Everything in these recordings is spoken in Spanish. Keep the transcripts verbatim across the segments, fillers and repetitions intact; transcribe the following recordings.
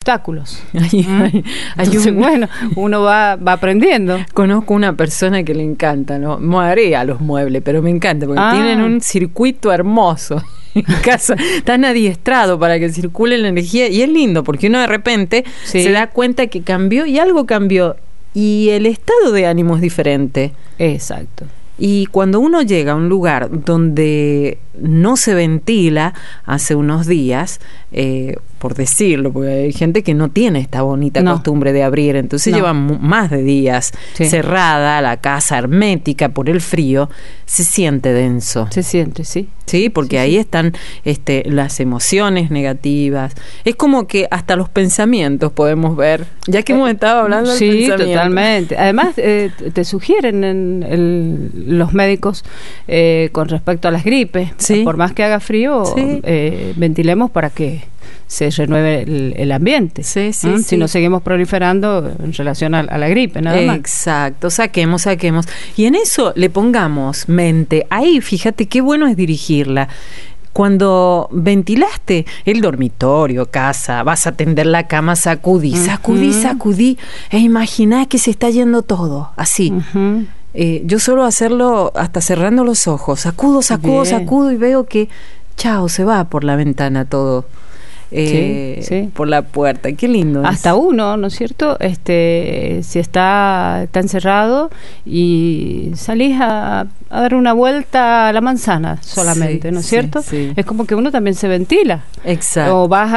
obstáculos. Hay, ¿Mm? hay, hay Entonces, un, bueno, uno va, va aprendiendo. Conozco una persona que le encanta, ¿no? Marea los muebles, pero me encanta porque Ah. tienen un circuito hermoso en casa, tan adiestrado para que circule la energía, y es lindo porque uno de repente Sí. se da cuenta que cambió y algo cambió y el estado de ánimo es diferente. Exacto. Y cuando uno llega a un lugar donde no se ventila hace unos días, eh, por decirlo, porque hay gente que no tiene esta bonita No. costumbre de abrir, entonces No. llevan mu- más de días Sí. cerrada, la casa hermética por el frío, se siente denso. Se siente, sí. Sí, porque Sí, ahí sí. están este, las emociones negativas. Es como que hasta los pensamientos podemos ver, ya que hemos estado hablando del Sí, pensamiento. totalmente. Además, eh, te sugieren en el- los médicos eh, con respecto a las gripes, Sí. por más que haga frío, Sí. eh, ventilemos para que se renueve el, el ambiente. Sí, sí, ¿Mm? sí. Si no seguimos proliferando en relación a, a la gripe, nada más. Exacto, saquemos, saquemos. Y en eso le pongamos mente. Ahí, fíjate qué bueno es dirigirla. Cuando ventilaste el dormitorio, casa, vas a tender la cama, sacudí, sacudí, Ujú. sacudí, e imaginá que se está yendo todo, así. Ujú. Eh, yo suelo hacerlo hasta cerrando los ojos, sacudo, sacudo, Bien. sacudo y veo que, chao, se va por la ventana todo. Eh, Sí, sí. por la puerta, qué lindo. Hasta es. uno, ¿no es cierto? Este, si está, está encerrado y salís a, a dar una vuelta a la manzana solamente, Sí, ¿no es sí, cierto? sí. Es como que uno también se ventila. Exacto. O vas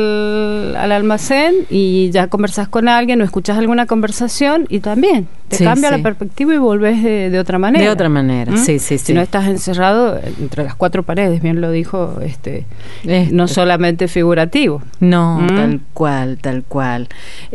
al, al almacén y ya conversas con alguien o escuchas alguna conversación y también te Sí, cambia sí. la perspectiva y volvés de, de otra manera. De otra manera, ¿Mm? sí, sí, Si sí. no estás encerrado entre las cuatro paredes, bien lo dijo, este, Este. no solamente figurativo. No, ¿Mm? tal cual, tal cual.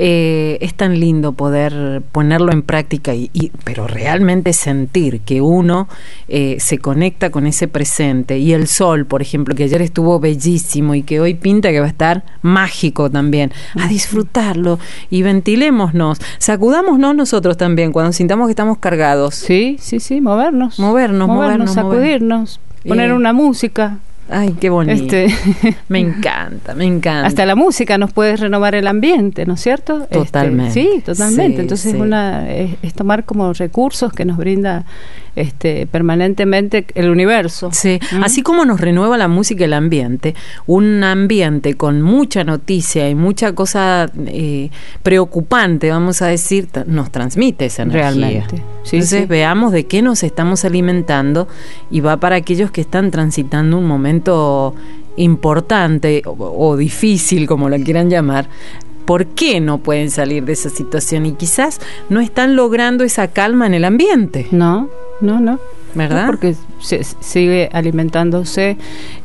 Eh, es tan lindo poder ponerlo en práctica, y, y pero realmente sentir que uno eh, se conecta con ese presente. Y el sol, por ejemplo, que ayer estuvo bellísimo y que hoy pinta que va a estar mágico también. A disfrutarlo y ventilémonos, sacudámonos nosotros también cuando sintamos que estamos cargados. Sí, sí, sí, movernos. Movernos, movernos, sacudirnos, poner Eh, una música. Ay, qué bonito. Este, Me encanta, me encanta. hasta la música nos puede renovar el ambiente, ¿no es cierto? Este, Totalmente. sí, totalmente. Sí, Entonces sí. una es, es tomar como recursos que nos brinda este permanentemente el universo. Sí, ¿Mm? así como nos renueva la música el ambiente, un ambiente con mucha noticia y mucha cosa eh, preocupante, vamos a decir, t- nos transmite esa energía. Realmente. Sí, Entonces sí. veamos de qué nos estamos alimentando, y va para aquellos que están transitando un momento importante o, o difícil, como lo quieran llamar. ¿Por qué no pueden salir de esa situación? Y quizás no están logrando esa calma en el ambiente, No, no, no. ¿verdad? No, porque se, sigue alimentándose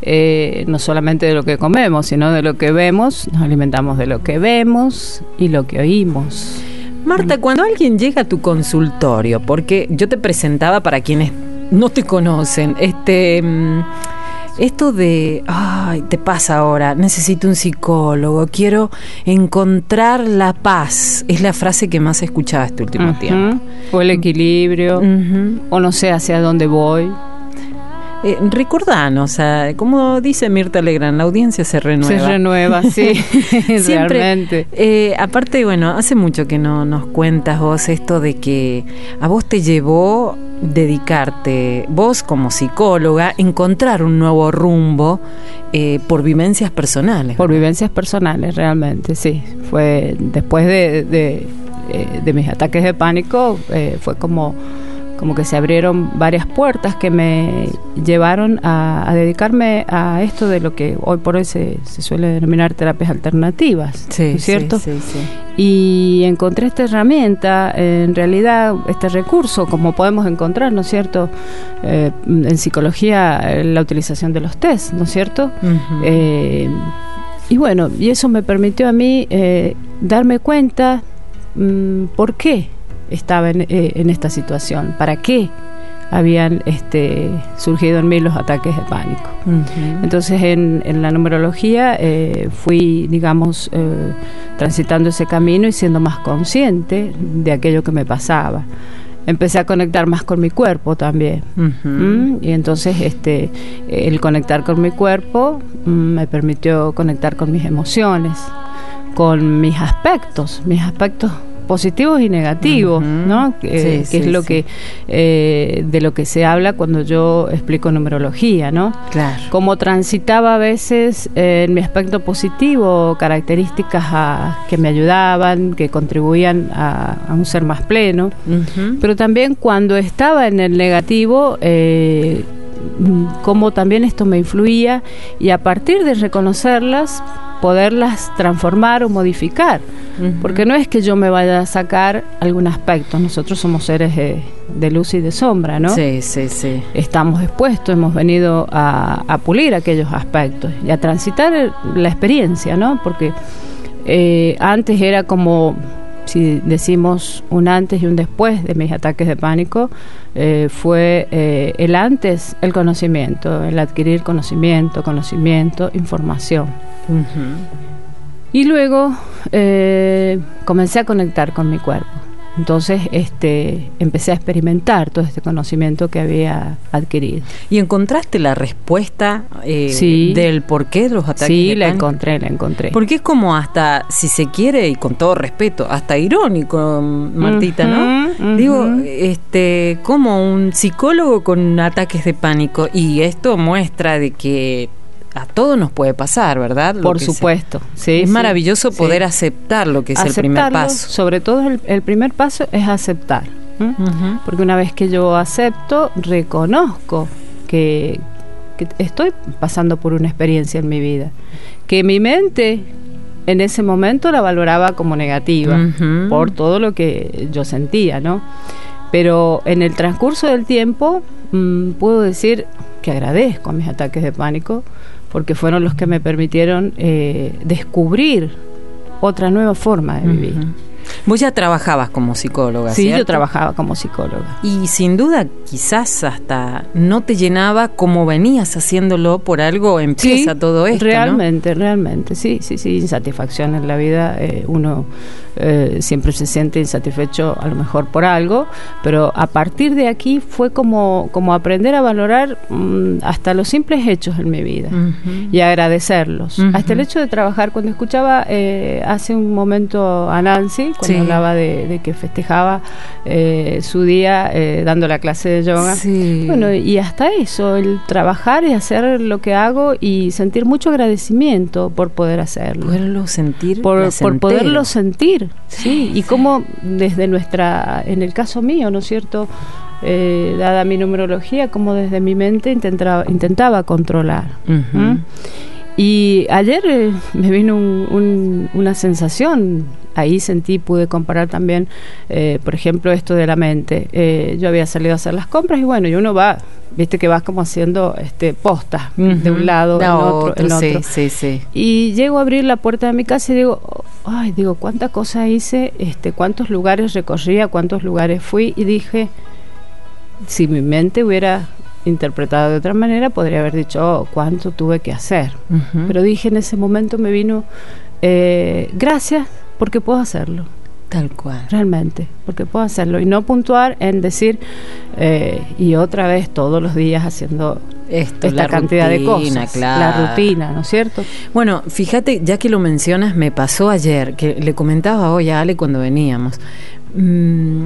eh, no solamente de lo que comemos, sino de lo que vemos. Nos alimentamos de lo que vemos y lo que oímos. Marta, cuando alguien llega a tu consultorio, porque yo te presentaba para quienes no te conocen, este mm, esto de, ay, te pasa ahora, necesito un psicólogo, quiero encontrar la paz, es la frase que más he escuchado este último Ujú. tiempo. O el equilibrio, Ujú. o no sé hacia dónde voy. Eh, recordanos, ah, como dice Mirta Legrand, la audiencia se renueva. Se renueva, sí, Siempre, realmente. eh, aparte, bueno, hace mucho que no nos cuentas vos esto de que a vos te llevó dedicarte, vos como psicóloga, encontrar un nuevo rumbo eh, por vivencias personales. Por vivencias personales, realmente, sí. Fue después de, de, eh, de mis ataques de pánico, eh, fue como... como que se abrieron varias puertas que me llevaron a, a dedicarme a esto de lo que hoy por hoy se, se suele denominar terapias alternativas, Sí, ¿no es cierto? sí, sí, sí. Y encontré esta herramienta, eh, en realidad este recurso, como podemos encontrar, ¿no es cierto? Eh, en psicología, eh, la utilización de los test, ¿no es cierto? Ujú. Eh, y bueno, y eso me permitió a mí eh, darme cuenta mmm, por qué estaba en, eh, en esta situación, para qué habían este, surgido en mí los ataques de pánico. Ujú. Entonces en, en la numerología eh, fui, digamos, eh, transitando ese camino y siendo más consciente de aquello que me pasaba. Empecé a conectar más con mi cuerpo también. Ujú. ¿Mm? Y entonces este el conectar con mi cuerpo mm, me permitió conectar con mis emociones, con mis aspectos, mis aspectos positivos y negativos, uh-huh. ¿no? Eh, sí, que sí, es lo sí. que eh, de lo que se habla cuando yo explico numerología, ¿no? Claro. Como transitaba a veces eh, en mi aspecto positivo características a, que me ayudaban, que contribuían a, a un ser más pleno, uh-huh. pero también cuando estaba en el negativo, eh, como también esto me influía, y a partir de reconocerlas, poderlas transformar o modificar, uh-huh. porque no es que yo me vaya a sacar algún aspecto, nosotros somos seres de, de luz y de sombra, ¿no? Sí, sí, sí. Estamos expuestos, hemos venido a, a pulir aquellos aspectos y a transitar la experiencia, ¿no? Porque eh, antes era como, si decimos un antes y un después de mis ataques de pánico, eh, fue eh, el antes, el conocimiento, el adquirir conocimiento, conocimiento, información. Uh-huh. Y luego eh, comencé a conectar con mi cuerpo. Entonces este, empecé a experimentar todo este conocimiento que había adquirido. ¿Y encontraste la respuesta eh, sí. del porqué de los ataques sí, de la pánico? encontré, la encontré. Porque es como hasta, si se quiere, y con todo respeto, hasta irónico, Martita, uh-huh, ¿no? Uh-huh. Digo, este, como un psicólogo con ataques de pánico, y esto muestra de que a todos nos puede pasar, ¿verdad? Lo Por supuesto. Sí, es sí, maravilloso poder sí. aceptar lo que es Aceptarlo, el primer paso. Sobre todo el, el primer paso es aceptar. ¿eh? Uh-huh. Porque una vez que yo acepto, reconozco que, que estoy pasando por una experiencia en mi vida, que mi mente en ese momento la valoraba como negativa, uh-huh. por todo lo que yo sentía, ¿no? Pero en el transcurso del tiempo mmm, puedo decir que agradezco a mis ataques de pánico, porque fueron los que me permitieron eh, descubrir otra nueva forma de vivir. Uh-huh. Vos ya trabajabas como psicóloga, Sí, ¿cierto? yo trabajaba como psicóloga. Y sin duda, quizás hasta no te llenaba como venías haciéndolo, por algo empieza sí, todo esto, realmente, ¿no? realmente, sí, sí, sí, insatisfacción en la vida, eh, uno eh, siempre se siente insatisfecho a lo mejor por algo, pero a partir de aquí fue como, como aprender a valorar mmm, hasta los simples hechos en mi vida, uh-huh. y agradecerlos. Uh-huh. Hasta el hecho de trabajar, cuando escuchaba eh, hace un momento a Nancy, cuando sí. hablaba de, de que festejaba eh, su día eh, dando la clase de yoga, sí. bueno, y hasta eso, el trabajar y hacer lo que hago y sentir mucho agradecimiento por poder hacerlo. Poderlo sentir, por, por poderlo sentir, sí, y cómo desde nuestra, en el caso mío, ¿no es cierto?, eh, dada mi numerología, como desde mi mente intentaba, intentaba controlar. Uh-huh. ¿Mm? Y ayer eh, me vino un, un, una sensación, ahí sentí, pude comparar también, eh, por ejemplo, esto de la mente. Eh, yo había salido a hacer las compras y bueno, y uno va, viste que vas como haciendo este postas, uh-huh. de un lado, en otro, otro, en otro. Sí, sí, sí. Y llego a abrir la puerta de mi casa y digo, ay, digo, cuántas cosas hice, este, cuántos lugares recorrí, a cuántos lugares fui, y dije, si mi mente hubiera interpretado de otra manera, podría haber dicho, oh, cuánto tuve que hacer. Uh-huh. Pero dije, en ese momento me vino, eh, gracias, porque puedo hacerlo. Tal cual. Realmente, porque puedo hacerlo. Y no puntuar en decir, eh, y otra vez todos los días haciendo Esto, esta cantidad rutina, de cosas. Claro. La rutina, ¿no es cierto? Bueno, fíjate, ya que lo mencionas, me pasó ayer, que le comentaba hoy a Ale cuando veníamos. Mm,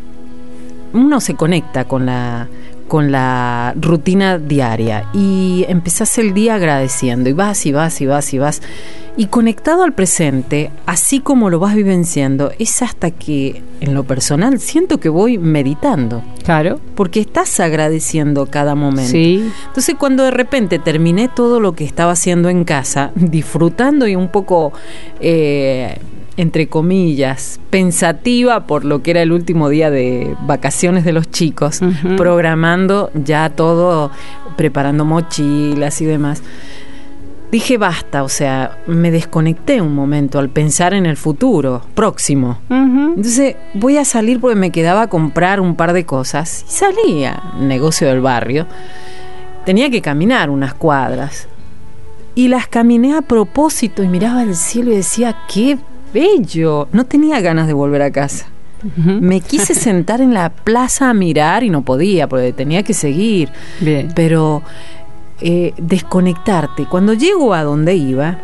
uno se conecta con la... con la rutina diaria y empezás el día agradeciendo y vas y vas y vas y vas y conectado al presente, así como lo vas vivenciando, es hasta que en lo personal siento que voy meditando. Claro. Porque estás agradeciendo cada momento. Sí. Entonces cuando de repente terminé todo lo que estaba haciendo en casa, disfrutando y un poco... Eh, entre comillas, pensativa por lo que era el último día de vacaciones de los chicos, uh-huh. programando ya todo, preparando mochilas y demás. Dije basta, o sea, me desconecté un momento al pensar en el futuro próximo. Uh-huh. Entonces voy a salir porque me quedaba a comprar un par de cosas y salí al negocio del barrio. Tenía que caminar unas cuadras y las caminé a propósito y miraba el cielo y decía, qué bello. No tenía ganas de volver a casa. Uh-huh. Me quise sentar en la plaza a mirar y no podía porque tenía que seguir. Bien. Pero eh, desconectarte. Cuando llego a donde iba,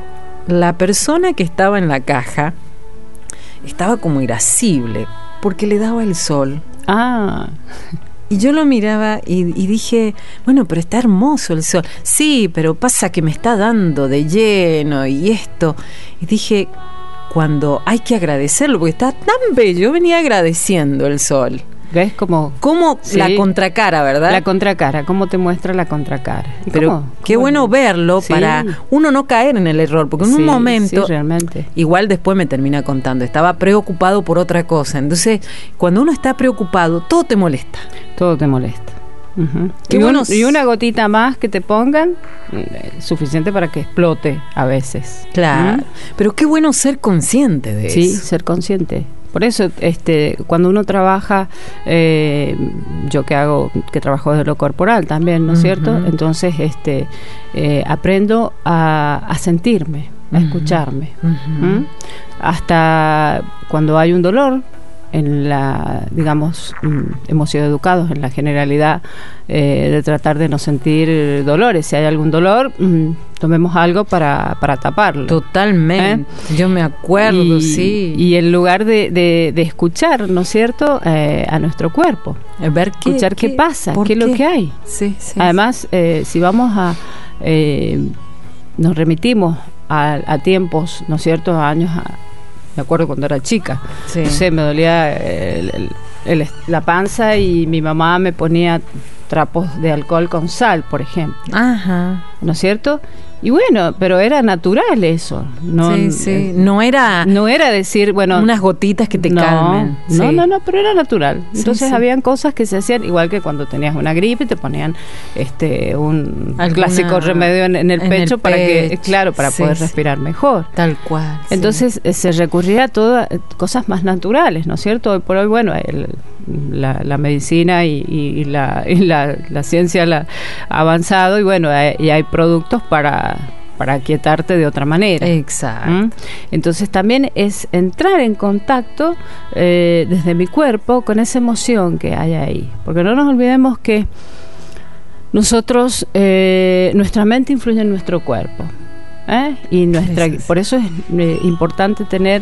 la persona que estaba en la caja estaba como irascible porque le daba el sol. Ah. Y yo lo miraba y, y dije, bueno, pero está hermoso el sol. Sí, pero pasa que me está dando de lleno y esto. Y dije, cuando hay que agradecerlo, porque está tan bello, yo venía agradeciendo el sol. ¿Ves? Como, como sí, la contracara, ¿verdad? La contracara, cómo te muestra la contracara. Pero ¿Cómo? qué ¿Cómo? bueno verlo Sí. para uno no caer en el error, porque en Sí, un momento, sí, realmente. igual después me termina contando, estaba preocupado por otra cosa. Entonces, cuando uno está preocupado, todo te molesta. Todo te molesta. Uh-huh. Qué y, bueno, un, y una gotita más que te pongan, eh, suficiente para que explote a veces. Claro, ¿Mm? pero qué bueno ser consciente de Sí, eso. ser consciente. Por eso, este, cuando uno trabaja, eh, yo que hago, que trabajo desde lo corporal también, ¿no es uh-huh. cierto? Entonces, este, eh, aprendo a, a sentirme, a uh-huh. escucharme. Uh-huh. ¿Mm? Hasta cuando hay un dolor, en la, digamos, hemos sido educados en la generalidad eh, de tratar de no sentir dolores. Si hay algún dolor, mmm, tomemos algo para, para taparlo. Totalmente. ¿Eh? Yo me acuerdo, y, sí. Y en lugar de, de, de escuchar, ¿no es cierto?, eh, a nuestro cuerpo. Ver qué, escuchar qué, qué pasa, qué, qué es lo que hay. Sí, sí, Además, eh, si vamos a... Eh, nos remitimos a, a tiempos, ¿no es cierto?, a años... A, me acuerdo cuando era chica, sí. no sé, me dolía el, el, el, la panza y mi mamá me ponía trapos de alcohol con sal, por ejemplo. Ajá. ¿No es cierto? Y bueno, pero era natural eso. No, sí, sí. Eh, no era... No era decir, bueno... Unas gotitas que te no, calmen. No, sí. no, no, pero era natural. Entonces sí, sí. habían cosas que se hacían, igual que cuando tenías una gripe, te ponían este un Alguna, clásico remedio en, en el en pecho el para pecho. que, claro, para sí, poder sí. respirar mejor. Tal cual. Entonces sí. se recurría a todas cosas más naturales, ¿no es cierto? Hoy por hoy, bueno, el, la, la medicina y, y, la, y la, la ciencia la, ha avanzado y bueno, hay, y hay productos para... para aquietarte de otra manera. Exacto. ¿Mm? Entonces también es entrar en contacto eh, desde mi cuerpo con esa emoción que hay ahí. Porque no nos olvidemos que nosotros, eh, nuestra mente influye en nuestro cuerpo. ¿eh? Y nuestra, sí, sí, sí. Por eso es eh, importante tener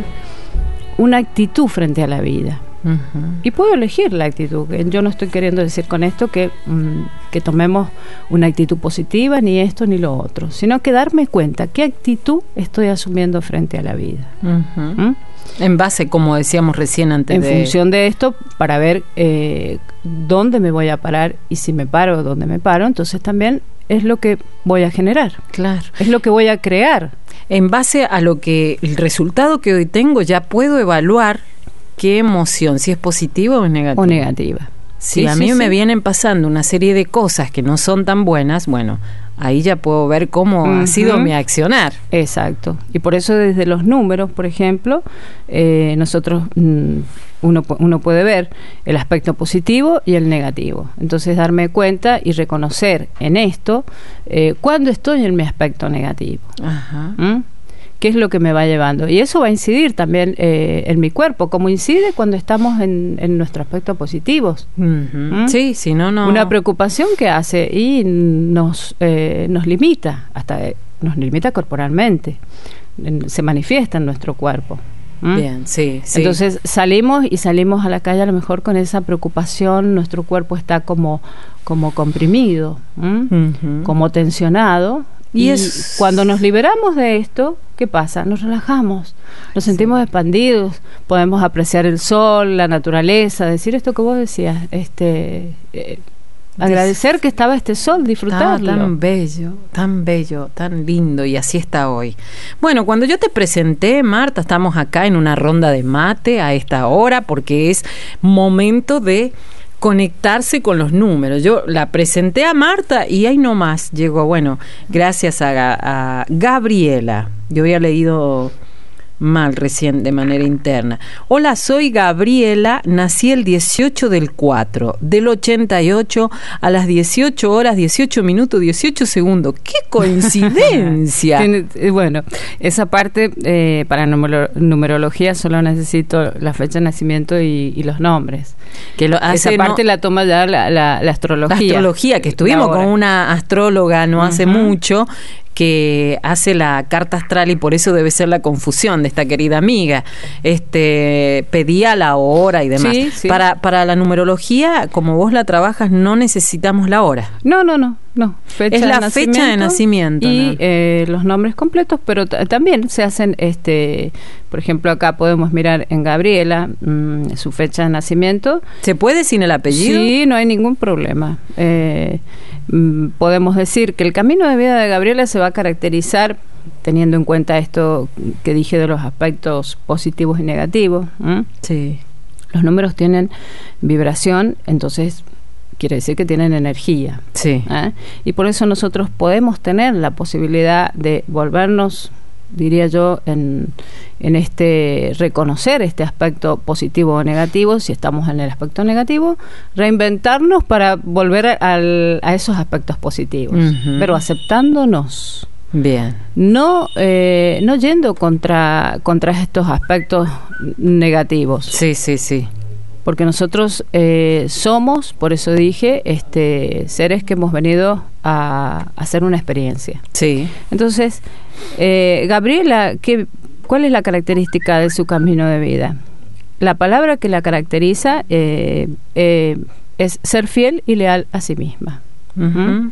una actitud frente a la vida. Uh-huh. Y puedo elegir la actitud. Yo no estoy queriendo decir con esto que, um, que tomemos una actitud positiva, ni esto ni lo otro, sino que darme cuenta qué actitud estoy asumiendo frente a la vida. Uh-huh. ¿Mm? En base, como decíamos recién antes en de... función de esto, para ver eh, dónde me voy a parar, y si me paro, dónde me paro, entonces también es lo que voy a generar. Claro. Es lo que voy a crear. En base a lo que, el resultado que hoy tengo, ya puedo evaluar qué emoción, si es positiva o es negativa. O negativa. Si sí, a sí, mí sí. me vienen pasando una serie de cosas que no son tan buenas, bueno, ahí ya puedo ver cómo uh-huh. ha sido mi accionar. Exacto. Y por eso desde los números, por ejemplo, eh, nosotros, mm, uno, uno puede ver el aspecto positivo y el negativo. Entonces darme cuenta y reconocer en esto eh, cuándo estoy en mi aspecto negativo. Ajá. ¿Mm? ¿Qué es lo que me va llevando? Y eso va a incidir también eh, en mi cuerpo, como incide cuando estamos en, en nuestro aspecto positivo. Uh-huh. ¿Mm? Sí, si no, no... Una preocupación que hace y nos, eh, nos limita, hasta eh, nos limita corporalmente, en, se manifiesta en nuestro cuerpo. ¿Mm? Bien, sí, sí. Entonces salimos y salimos a la calle a lo mejor con esa preocupación, nuestro cuerpo está como, como comprimido, uh-huh. como tensionado. Y, y es... cuando nos liberamos de esto, ¿qué pasa? Nos relajamos, nos sí. sentimos expandidos, podemos apreciar el sol, la naturaleza, decir esto que vos decías, este, eh, agradecer que estaba este sol, disfrutarlo. Ah, tan bello, tan bello, tan lindo, y así está hoy. Bueno, cuando yo te presenté, Marta, estamos acá en una ronda de mate a esta hora, porque es momento de conectarse con los números. Yo la presenté a Marta y ahí nomás llegó, bueno, gracias a, a Gabriela. Yo había leído mal recién de manera interna. Hola, soy Gabriela, nací el dieciocho del cuatro del ochenta y ocho a las dieciocho horas, dieciocho minutos, dieciocho segundos. ¡Qué coincidencia! Bueno, esa parte eh, para numero, numerología solo necesito la fecha de nacimiento y, y los nombres. Que lo hace, esa parte no, la toma ya la, la, la astrología. La astrología, que estuvimos con una astróloga no uh-huh. hace mucho, que hace la carta astral y por eso debe ser la confusión de esta querida amiga. Este, pedía la hora y demás. Sí, sí. Para, para la numerología, como vos la trabajas, no necesitamos la hora. No, no, no. No, fecha es la de fecha de nacimiento y ¿no? eh, los nombres completos, pero t- también se hacen, este, por ejemplo, acá podemos mirar en Gabriela mmm, su fecha de nacimiento. ¿Se puede sin el apellido? Sí, no hay ningún problema. Eh, mmm, podemos decir que el camino de vida de Gabriela se va a caracterizar teniendo en cuenta esto que dije de los aspectos positivos y negativos. ¿Mm? Sí. Los números tienen vibración, entonces quiere decir que tienen energía. Sí. ¿eh? Y por eso nosotros podemos tener la posibilidad de volvernos, diría yo, en, en este reconocer este aspecto positivo o negativo. Si estamos en el aspecto negativo, reinventarnos para volver al, a esos aspectos positivos, uh-huh. pero aceptándonos. Bien. No, eh, no yendo contra, contra estos aspectos negativos. Sí, sí, sí. Porque nosotros eh, somos, por eso dije, este, seres que hemos venido a, a hacer una experiencia. Sí. Entonces, eh, Gabriela, ¿qué, ¿cuál es la característica de su camino de vida? La palabra que la caracteriza eh, eh, es ser fiel y leal a sí misma. Uh-huh. ¿Mm?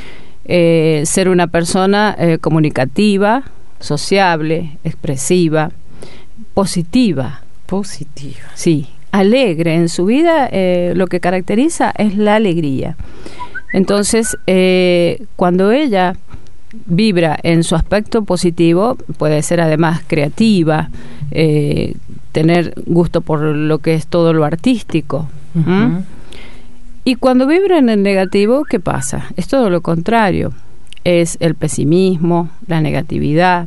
Eh, ser una persona eh, comunicativa, sociable, expresiva, positiva. Positiva. Sí. Alegre en su vida, eh, lo que caracteriza es la alegría. Entonces, eh, cuando ella vibra en su aspecto positivo, puede ser además creativa, eh, tener gusto por lo que es todo lo artístico. Uh-huh. ¿Mm? Y cuando vibra en el negativo, ¿qué pasa? Es todo lo contrario. Es el pesimismo, la negatividad,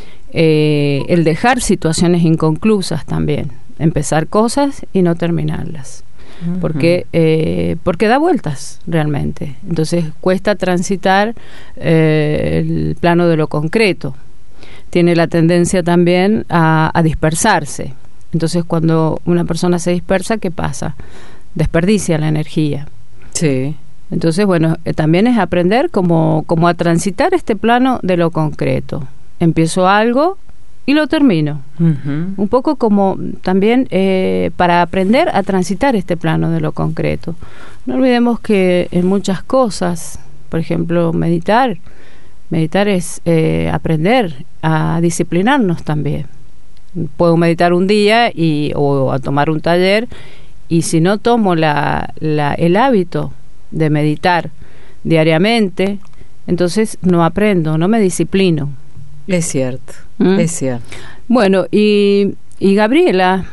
eh, el dejar situaciones inconclusas también. Empezar cosas y no terminarlas. Uh-huh. Porque, eh, porque da vueltas realmente. Entonces cuesta transitar eh, el plano de lo concreto. Tiene la tendencia también a, a dispersarse. Entonces cuando una persona se dispersa, ¿qué pasa? Desperdicia la energía. Sí. Entonces, bueno, eh, también es aprender como, como a transitar este plano de lo concreto. Empiezo algo y lo termino. Uh-huh. Un poco como también eh, para aprender a transitar este plano de lo concreto. No olvidemos que en muchas cosas, por ejemplo, meditar, meditar es eh, aprender a disciplinarnos también. Puedo meditar un día y o a tomar un taller, y si no tomo la, la, el hábito de meditar diariamente, entonces no aprendo, no me disciplino. Es cierto, ¿Mm? es cierto. Bueno, y, y Gabriela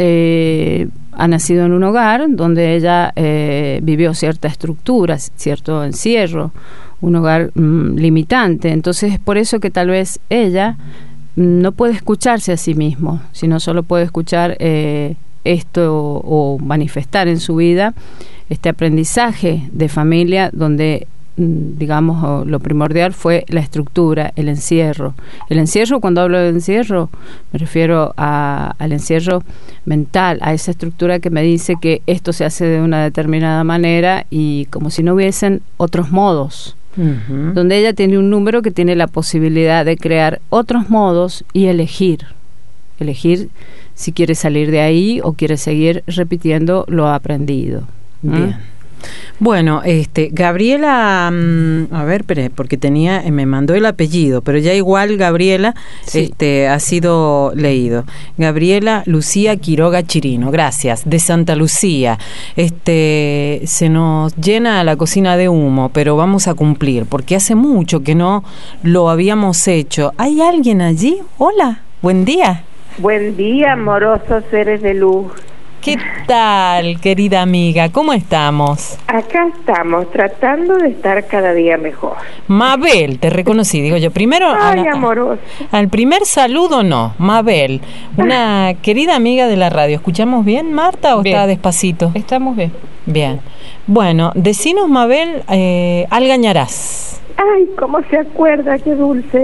eh, ha nacido en un hogar donde ella eh, vivió cierta estructura, cierto encierro, un hogar mm, limitante. Entonces es por eso que tal vez ella mm, no puede escucharse a sí mismo, sino solo puede escuchar eh, esto o, o manifestar en su vida este aprendizaje de familia donde, digamos, lo primordial fue la estructura, el encierro. El encierro, cuando hablo de encierro, me refiero a, al encierro mental, a esa estructura que me dice que esto se hace de una determinada manera y como si no hubiesen otros modos. Uh-huh. Donde ella tiene un número que tiene la posibilidad de crear otros modos y elegir. Elegir si quiere salir de ahí o quiere seguir repitiendo lo aprendido. Bien. Bueno, este, Gabriela, um, a ver, espere, porque tenía, me mandó el apellido, pero ya igual Gabriela, sí. este, ha sido leído. Gabriela Lucía Quiroga Chirino, gracias, de Santa Lucía. Este, se nos llena la cocina de humo, pero vamos a cumplir, porque hace mucho que no lo habíamos hecho. ¿Hay alguien allí? Hola, buen día. Buen día, amorosos seres de luz. ¿Qué tal, querida amiga? ¿Cómo estamos? Acá estamos, tratando de estar cada día mejor. Mabel, te reconocí, digo yo. Primero, Ay, a, amoroso. Al primer saludo, no. Mabel, una querida amiga de la radio. ¿Escuchamos bien, Marta, o bien. Está despacito? Estamos bien. Bien. Bueno, decinos, Mabel, eh, Algañarás. Ay, cómo se acuerda, qué dulce.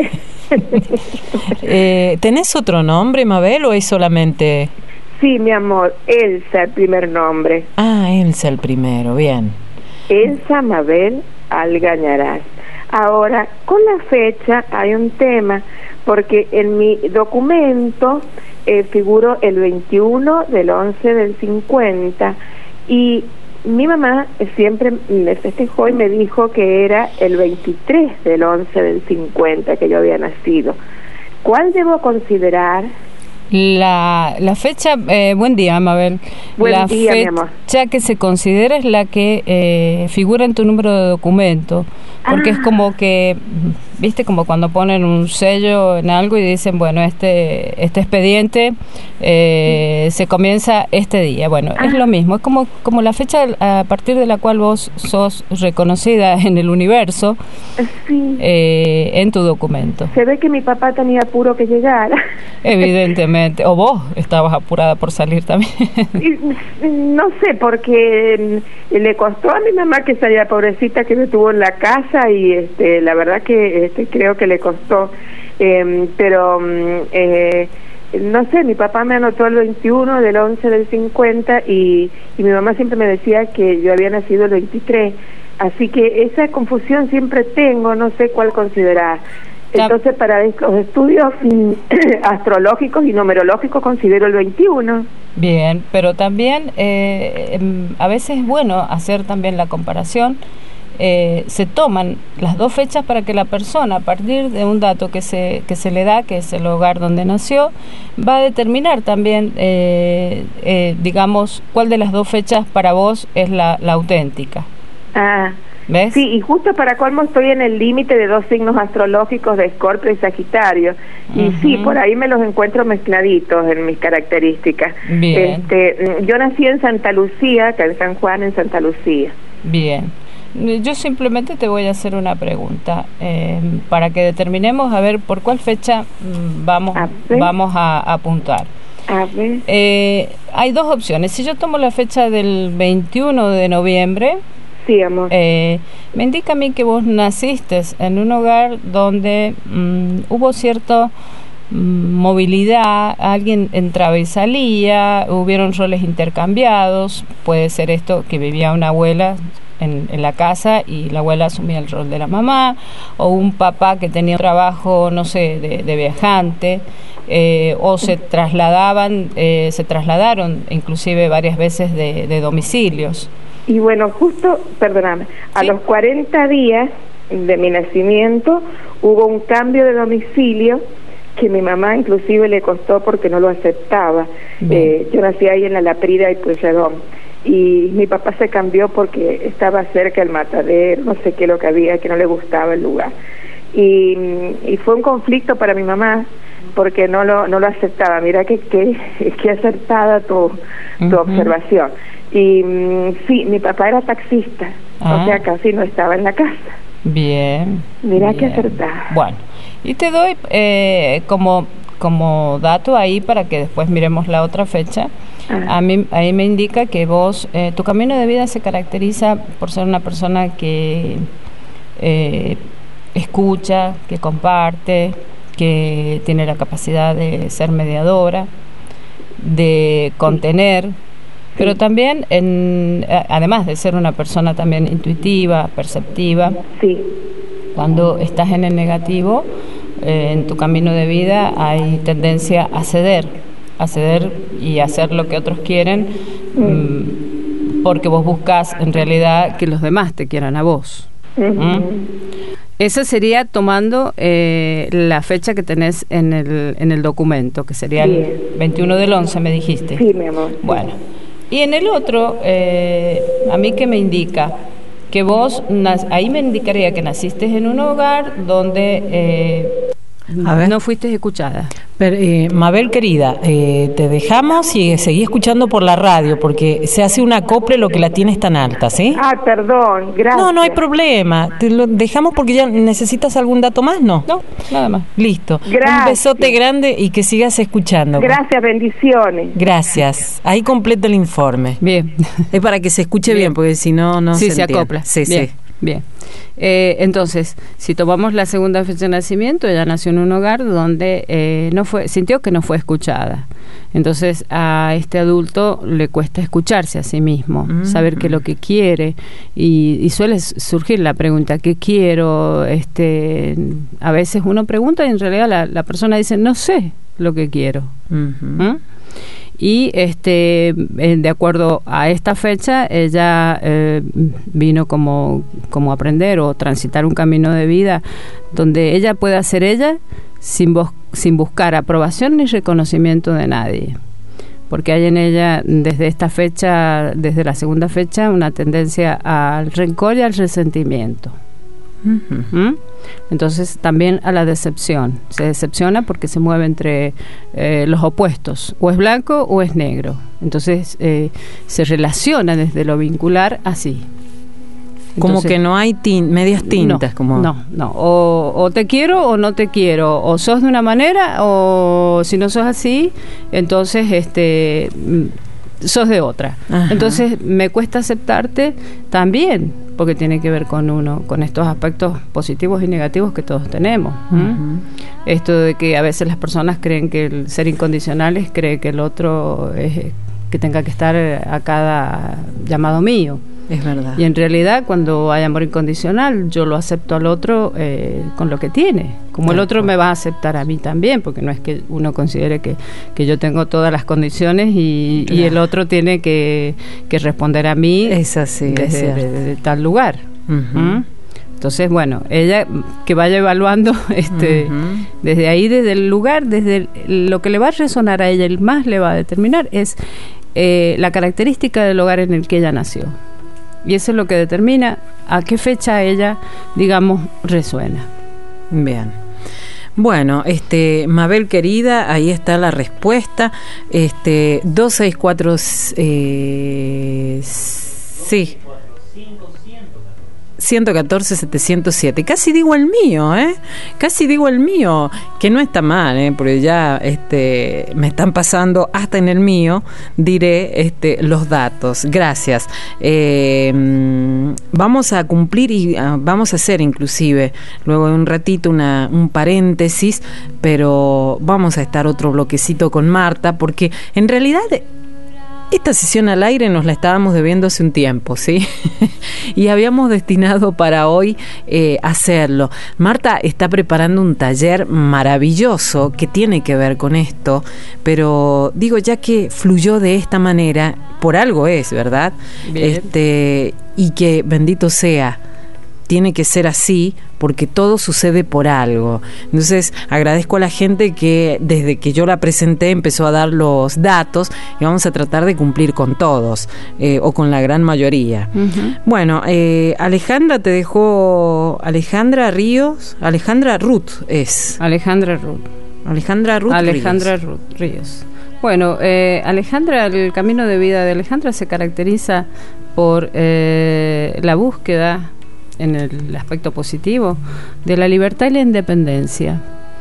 eh, ¿Tenés otro nombre, Mabel, o es solamente...? Sí, mi amor, Elsa, el primer nombre. Ah, Elsa el primero, bien. Elsa Mabel Algañarás. Ahora, con la fecha hay un tema, porque en mi documento eh, figuró el veintiuno del once del cincuenta, y mi mamá siempre me festejó y me dijo que era el veintitrés del once del cincuenta que yo había nacido. ¿Cuál debo considerar? La, la fecha, eh, buen día, Mabel. Buen la día, mi amor. fecha que se considera es la que eh, figura en tu número de documento, porque ah. es como que, viste, como cuando ponen un sello en algo y dicen, bueno, este este expediente eh, se comienza este día. Bueno, ah. es lo mismo, es como como la fecha a partir de la cual vos sos reconocida en el universo, sí. eh, en tu documento. Se ve que mi papá tenía apuro que llegara. Evidentemente. O vos estabas apurada por salir también. No sé, porque le costó a mi mamá que saliera, pobrecita, que me tuvo en la casa, y este la verdad que este, creo que le costó, eh, pero eh, no sé, mi papá me anotó el veintiuno del once del cincuenta, y, y mi mamá siempre me decía que yo había nacido el veintitrés, así que esa confusión siempre tengo, no sé cuál considerar. Entonces, para los estudios astrológicos y numerológicos considero el veintiuno. Bien, pero también eh, a veces es bueno hacer también la comparación. Eh, se toman las dos fechas para que la persona, a partir de un dato que se que se le da, que es el hogar donde nació, va a determinar también, eh, eh, digamos, cuál de las dos fechas para vos es la, la auténtica. Ah, ¿ves? Sí, y justo para colmo estoy en el límite de dos signos astrológicos de Escorpio y Sagitario, y uh-huh. sí, por ahí me los encuentro mezcladitos en mis características. Bien. Este, yo nací en Santa Lucía, acá en San Juan, en Santa Lucía. Bien. Yo simplemente te voy a hacer una pregunta eh, para que determinemos a ver por cuál fecha vamos a vamos a, a apuntar. A ver. Eh, hay dos opciones. Si yo tomo la fecha del veintiuno de noviembre, sí, amor. Eh, me indica a mí que vos naciste en un hogar donde mmm, hubo cierta mmm, movilidad, alguien entraba y salía, hubieron roles intercambiados. Puede ser esto, que vivía una abuela en, en la casa y la abuela asumía el rol de la mamá, o un papá que tenía un trabajo, no sé, de, de viajante, eh, o se trasladaban, eh, se trasladaron inclusive varias veces de, de domicilios. Y bueno, justo, perdóname, a ¿sí? los cuarenta días de mi nacimiento hubo un cambio de domicilio que mi mamá inclusive le costó porque no lo aceptaba. Eh, yo nací ahí en la Laprida y Pueyrredón, y mi papá se cambió porque estaba cerca del matadero, no sé qué lo que había, que no le gustaba el lugar. Y, y fue un conflicto para mi mamá porque no lo no lo aceptaba. Mira que que, que acertada tu, tu uh-huh. observación. Y sí, mi papá era taxista, ah. o sea, casi no estaba en la casa. Bien. Mira bien. qué acertada. Bueno, y te doy eh, como como dato ahí para que después miremos la otra fecha. Ah. A mí ahí me indica que vos, eh, tu camino de vida se caracteriza por ser una persona que eh, escucha, que comparte, que tiene la capacidad de ser mediadora, de contener, sí. pero también, en, además de ser una persona también intuitiva, perceptiva, sí. cuando estás en el negativo, eh, en tu camino de vida hay tendencia a ceder, a ceder y hacer lo que otros quieren, mm, porque vos buscas en realidad que los demás te quieran a vos. Uh-huh. ¿Mm? Eso sería tomando eh, la fecha que tenés en el en el documento, que sería Bien. el veintiuno del once, me dijiste. Sí, mi amor. Bueno, y en el otro, eh, a mí que me indica que vos, ahí me indicaría que naciste en un hogar donde eh, a ver. no fuiste escuchada. Pero, eh, Mabel, querida, eh, te dejamos y seguí escuchando por la radio, porque se hace un acople lo que la tienes tan alta, ¿sí? Ah, perdón, gracias. No, no hay problema. Te lo dejamos porque ya necesitas algún dato más, ¿no? No, nada más. Listo. Gracias. Un besote grande y que sigas escuchando. Gracias, bendiciones. Gracias. Ahí completa el informe. Bien. Es para que se escuche bien, bien porque si no, no sí, se se entiende. acopla. Sí, bien. sí. Bien, eh, entonces, si tomamos la segunda fecha de nacimiento, ella nació en un hogar donde eh, no fue, sintió que no fue escuchada. Entonces a este adulto le cuesta escucharse a sí mismo, mm-hmm. saber qué es lo que quiere, y, y suele surgir la pregunta, ¿qué quiero? Este, a veces uno pregunta y en realidad la, la persona dice, no sé lo que quiero. Mm-hmm. ¿Mm? Y este, de acuerdo a esta fecha, ella eh, vino como, como aprender o transitar un camino de vida donde ella pueda ser ella sin, bus- sin buscar aprobación ni reconocimiento de nadie. Porque hay en ella, desde esta fecha, desde la segunda fecha, una tendencia al rencor y al resentimiento. Uh-huh. ¿Mm? Entonces también a la decepción. Se decepciona porque se mueve entre eh, los opuestos, o es blanco o es negro. Entonces eh, se relaciona desde lo vincular así. Como Entonces, que no hay tin- medias tintas. No, como... no, no. O, o te quiero o no te quiero. O sos de una manera o si no sos así, entonces este sos de otra. Ajá. Entonces me cuesta aceptarte también, porque tiene que ver con uno, con estos aspectos positivos y negativos que todos tenemos. Uh-huh. Esto de que a veces las personas creen que el ser incondicionales cree que el otro es que tenga que estar a cada llamado mío. Es verdad. Y en realidad cuando hay amor incondicional, yo lo acepto al otro eh, con lo que tiene. Como el otro me va a aceptar a mí también, porque no es que uno considere que, que yo tengo todas las condiciones y, claro. y el otro tiene que, que responder a mí es así, desde es de, de, de tal lugar. Uh-huh. ¿Mm? Entonces, bueno, ella que vaya evaluando este uh-huh. desde ahí, desde el lugar, desde el, lo que le va a resonar a ella, el más le va a determinar, es eh, la característica del hogar en el que ella nació. Y eso es lo que determina a qué fecha ella, digamos, resuena. Bien. Bueno, este, Mabel querida, ahí está la respuesta. Este, dos seis cuatro, eh, sí. ciento catorce setecientos siete, casi digo el mío, ¿eh? Casi digo el mío, que no está mal, ¿eh? Porque ya este, me están pasando hasta en el mío, diré este, los datos. Gracias. Eh, vamos a cumplir y uh, vamos a hacer inclusive luego de un ratito una, un paréntesis, pero vamos a estar otro bloquecito con Marta, porque en realidad esta sesión al aire nos la estábamos debiendo hace un tiempo, ¿sí? Y habíamos destinado para hoy eh, hacerlo. Marta está preparando un taller maravilloso que tiene que ver con esto, pero digo, ya que fluyó de esta manera, por algo es, ¿verdad? Bien. Este, y que bendito sea, tiene que ser así porque todo sucede por algo. Entonces agradezco a la gente que desde que yo la presenté empezó a dar los datos y vamos a tratar de cumplir con todos eh, o con la gran mayoría. Uh-huh. Bueno, eh, Alejandra te dejó, Alejandra Ríos, Alejandra Ruth es. Alejandra Ruth. Alejandra Ruth Alejandra Ríos. Ruth Ríos. Bueno, eh, Alejandra, el camino de vida de Alejandra se caracteriza por eh, la búsqueda en el aspecto positivo de la libertad y la independencia,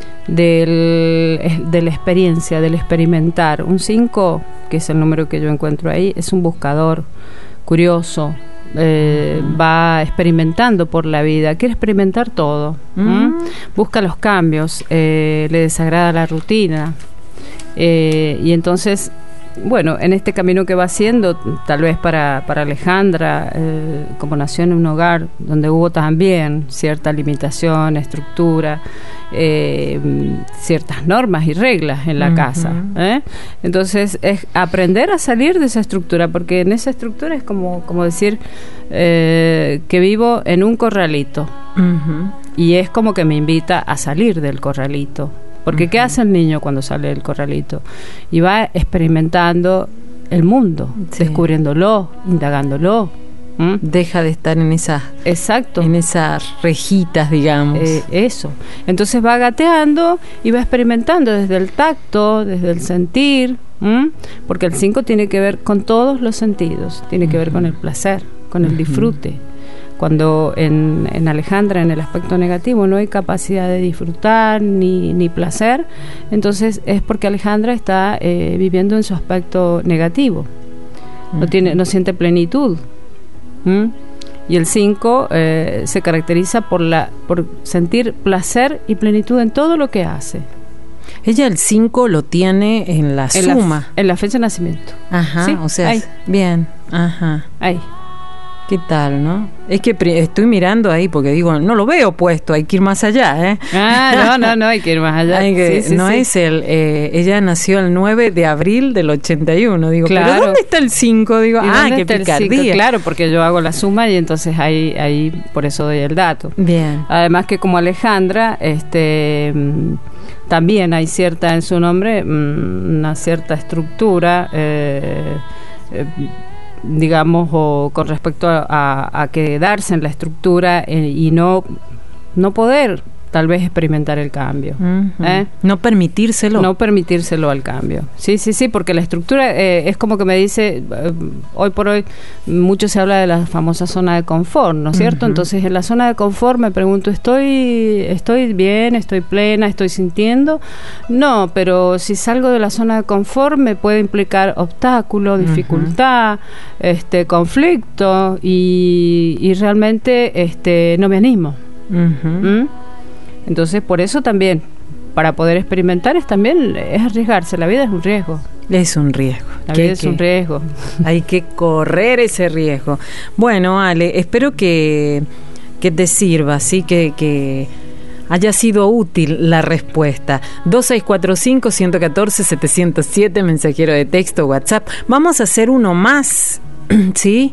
del, de la experiencia, del experimentar. Un cinco, que es el número que yo encuentro ahí, es un buscador curioso, eh, uh-huh. va experimentando por la vida, quiere experimentar todo, uh-huh. ¿Mm? Busca los cambios, eh, le desagrada la rutina, eh, y entonces bueno, en este camino que va haciendo, tal vez para, para Alejandra, eh, como nació en un hogar donde hubo también cierta limitación, estructura, eh, ciertas normas y reglas en la uh-huh. casa, ¿eh? Entonces es aprender a salir de esa estructura, porque en esa estructura es como, como decir eh, que vivo en un corralito, uh-huh. y es como que me invita a salir del corralito. Porque uh-huh. ¿qué hace el niño cuando sale del corralito? Y va experimentando el mundo, sí. descubriéndolo, indagándolo. ¿Mm? Deja de estar en esas, exacto, en esas rejitas, digamos. Eh, eso. Entonces va gateando y va experimentando desde el tacto, desde el sentir, ¿Mm? porque el cinco tiene que ver con todos los sentidos, tiene uh-huh. que ver con el placer, con el uh-huh. disfrute. Cuando en, en Alejandra, en el aspecto negativo, no hay capacidad de disfrutar ni, ni placer, entonces es porque Alejandra está eh, viviendo en su aspecto negativo, uh-huh. no tiene, no siente plenitud. ¿Mm? Y el cinco eh, se caracteriza por la por sentir placer y plenitud en todo lo que hace. Ella el cinco lo tiene en la en suma. La, en la fecha de nacimiento. Ajá, ¿sí? O sea, ahí. Bien, ajá. Ahí. ¿Qué tal, no? Es que estoy mirando ahí porque digo, no lo veo puesto, hay que ir más allá, ¿eh? Ah, no, no, no, hay que ir más allá. Hay que, sí, sí, no sí. es el, eh, ella nació el nueve de abril del ochenta y uno, digo, claro. ¿pero dónde está el cinco? Digo, ah, qué picardía. Claro, porque yo hago la suma y entonces ahí, ahí por eso doy el dato. Bien. Además que como Alejandra, este... también hay cierta en su nombre, una cierta estructura, eh, eh, digamos, o con respecto a, a quedarse en la estructura eh, y no, no poder tal vez experimentar el cambio. Uh-huh. ¿eh? No permitírselo. No permitírselo al cambio. Sí, sí, sí, porque la estructura eh, es como que me dice, eh, hoy por hoy mucho se habla de la famosa zona de confort, ¿no es cierto? Uh-huh. Entonces en la zona de confort me pregunto, ¿estoy, estoy bien, estoy plena, estoy sintiendo? No, pero si salgo de la zona de confort me puede implicar obstáculo, dificultad, uh-huh. este, conflicto y, y realmente este, no me animo. Uh-huh. ¿Mm? Entonces, por eso también, para poder experimentar, es también es arriesgarse. La vida es un riesgo. Es un riesgo. La vida es un riesgo. Hay que correr ese riesgo. Bueno, Ale, espero que, que te sirva, ¿sí? Que, que haya sido útil la respuesta. dos seis cuatro cinco, uno uno cuatro, siete cero siete, mensajero de texto, WhatsApp. Vamos a hacer uno más, ¿sí?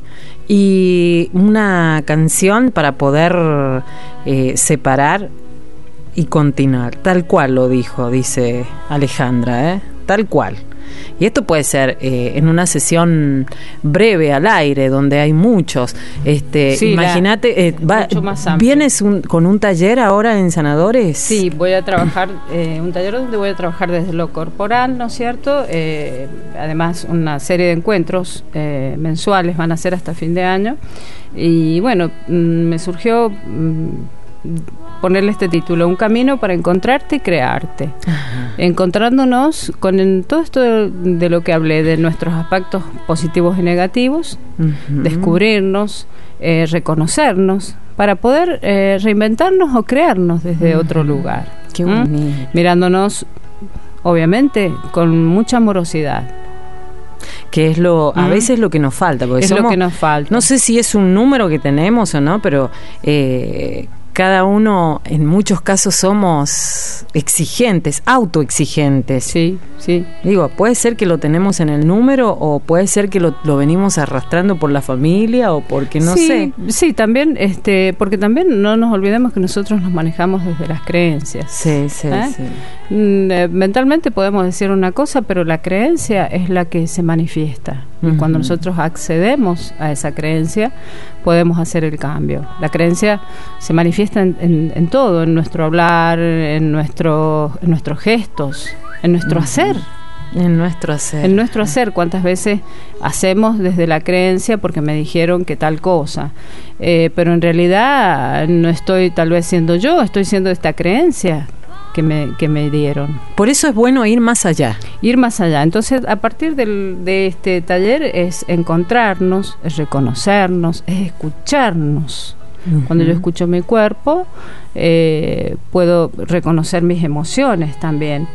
Y una canción para poder eh, separar y continuar, tal cual lo dijo, dice Alejandra, ¿eh? Tal cual. Y esto puede ser eh, en una sesión breve al aire, donde hay muchos. Este, sí, imagínate, eh, va, ¿vienes un, con un taller ahora en sanadores? Sí, voy a trabajar, eh, un taller donde voy a trabajar desde lo corporal, ¿no es cierto? Eh, además, una serie de encuentros eh, mensuales van a ser hasta fin de año. Y bueno, mm, me surgió... Mm, ponerle este título, un camino para encontrarte y crearte. Ajá. Encontrándonos con en todo esto de, de lo que hablé, de nuestros aspectos positivos y negativos, uh-huh. descubrirnos, eh, reconocernos, para poder eh, reinventarnos o crearnos desde uh-huh. otro lugar. Qué bonito. ¿Mm? Mirándonos, obviamente, con mucha amorosidad. Que es lo a mm. veces lo que nos falta, porque es somos, lo que nos falta. No sé si es un número que tenemos o no, pero eh, cada uno en muchos casos somos exigentes, autoexigentes. Sí, sí. Digo, puede ser que lo tenemos en el número o puede ser que lo, lo venimos arrastrando por la familia o porque no sí, sé. Sí, también, este, porque también no nos olvidemos que nosotros nos manejamos desde las creencias. Sí, sí, ¿eh? sí. Mm, mentalmente podemos decir una cosa, pero la creencia es la que se manifiesta. Uh-huh. Y cuando nosotros accedemos a esa creencia, podemos hacer el cambio. La creencia se manifiesta En, en, en todo, en nuestro hablar, en, nuestro, en nuestros gestos, en nuestro uh-huh. hacer. En nuestro hacer. En nuestro hacer. ¿Cuántas veces hacemos desde la creencia porque me dijeron que tal cosa? Eh, pero en realidad no estoy tal vez siendo yo, estoy siendo esta creencia que me, que me dieron. Por eso es bueno ir más allá. Ir más allá. Entonces, a partir del, de este taller es encontrarnos, es reconocernos, es escucharnos. Uh-huh. Cuando yo escucho mi cuerpo, eh, puedo reconocer mis emociones también.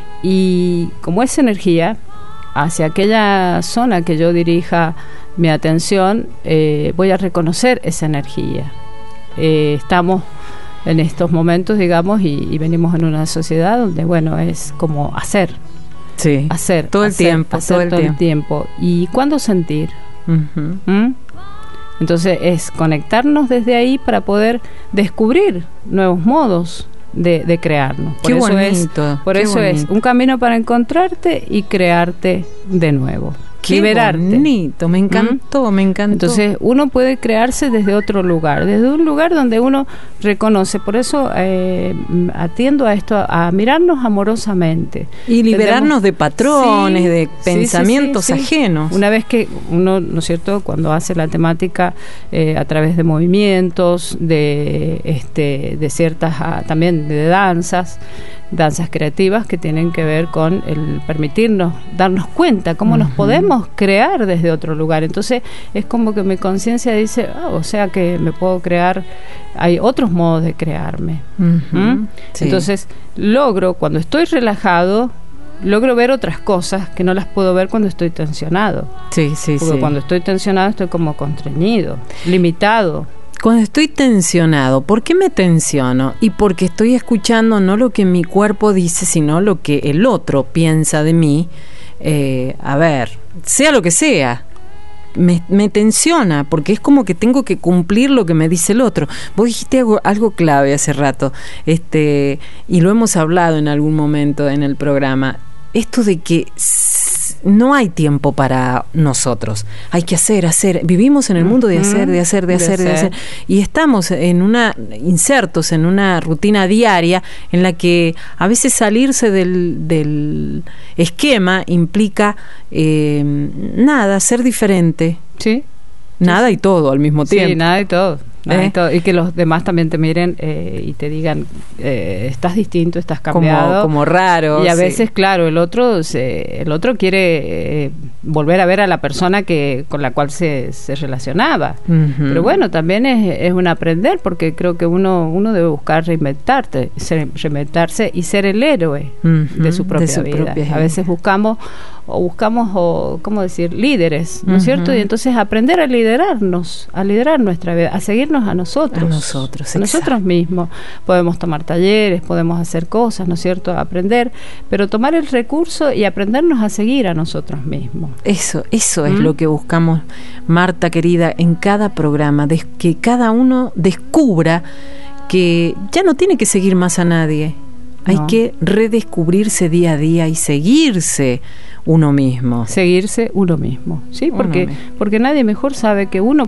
Y como es energía, hacia aquella zona que yo dirija mi atención, eh, voy a reconocer esa energía. Eh, estamos en estos momentos, digamos, y, y venimos en una sociedad donde, bueno, es como hacer. Sí, hacer. Todo hacer, el tiempo. Hacer todo el todo tiempo. el tiempo. ¿Y cuándo sentir? Uh-huh. ¿Mm? Entonces es conectarnos desde ahí para poder descubrir nuevos modos de, de crearnos. Por qué eso bonito. Es, por qué eso bonito. es un camino para encontrarte y crearte de nuevo. Qué liberarte. bonito, me encantó, ¿Mm? me encantó. Entonces uno puede crearse desde otro lugar, desde un lugar donde uno reconoce. Por eso eh, atiendo a esto, a, a mirarnos amorosamente. Y liberarnos Tendemos, de patrones, sí, de pensamientos sí, sí, sí, ajenos. Sí. Una vez que uno, ¿no es cierto?, cuando hace la temática eh, a través de movimientos, de, este, de ciertas, ah, también de danzas, danzas creativas que tienen que ver con el permitirnos darnos cuenta cómo uh-huh. nos podemos crear desde otro lugar. Entonces es como que mi conciencia dice, oh, o sea que me puedo crear, hay otros modos de crearme. Uh-huh. ¿Mm? Sí. Entonces logro, cuando estoy relajado, logro ver otras cosas que no las puedo ver cuando estoy tensionado. Sí, sí, Porque sí. cuando estoy tensionado estoy como constreñido, limitado. Cuando estoy tensionado, ¿por qué me tensiono? Y porque estoy escuchando no lo que mi cuerpo dice, sino lo que el otro piensa de mí. Eh, a ver, sea lo que sea, me, me tensiona, porque es como que tengo que cumplir lo que me dice el otro. Vos dijiste algo, algo clave hace rato, este, y lo hemos hablado en algún momento en el programa. Esto de que no hay tiempo para nosotros, hay que hacer, hacer, vivimos en el mundo de hacer, de hacer, de hacer, de hacer, y estamos en una, insertos en una rutina diaria en la que a veces salirse del, del esquema implica eh, nada, ser diferente. Sí. Nada sí. y todo al mismo tiempo. Sí, nada y todo. Nada ¿Eh? y, todo. Y que los demás también te miren eh, y te digan, eh, estás distinto, estás cambiado. Como, como raro. Y a sí. veces, claro, el otro se, el otro quiere eh, volver a ver a la persona que con la cual se, se relacionaba. Uh-huh. Pero bueno, también es, es un aprender, porque creo que uno, uno debe buscar reinventarte, ser, reinventarse y ser el héroe uh-huh. de su propia de su vida. Propia a veces buscamos o buscamos, o, ¿cómo decir?, líderes, ¿no es uh-huh. cierto? Y entonces aprender a liderarnos, a liderar nuestra vida, a seguirnos a nosotros. A nosotros, a nosotros mismos. Podemos tomar talleres, podemos hacer cosas, ¿no es cierto?, aprender, pero tomar el recurso y aprendernos a seguir a nosotros mismos. Eso, eso es ¿Mm? lo que buscamos, Marta querida, en cada programa, de que cada uno descubra que ya no tiene que seguir más a nadie. Hay no. que redescubrirse día a día y seguirse uno mismo. Seguirse uno mismo, ¿sí? Porque, mismo. porque nadie mejor sabe que uno,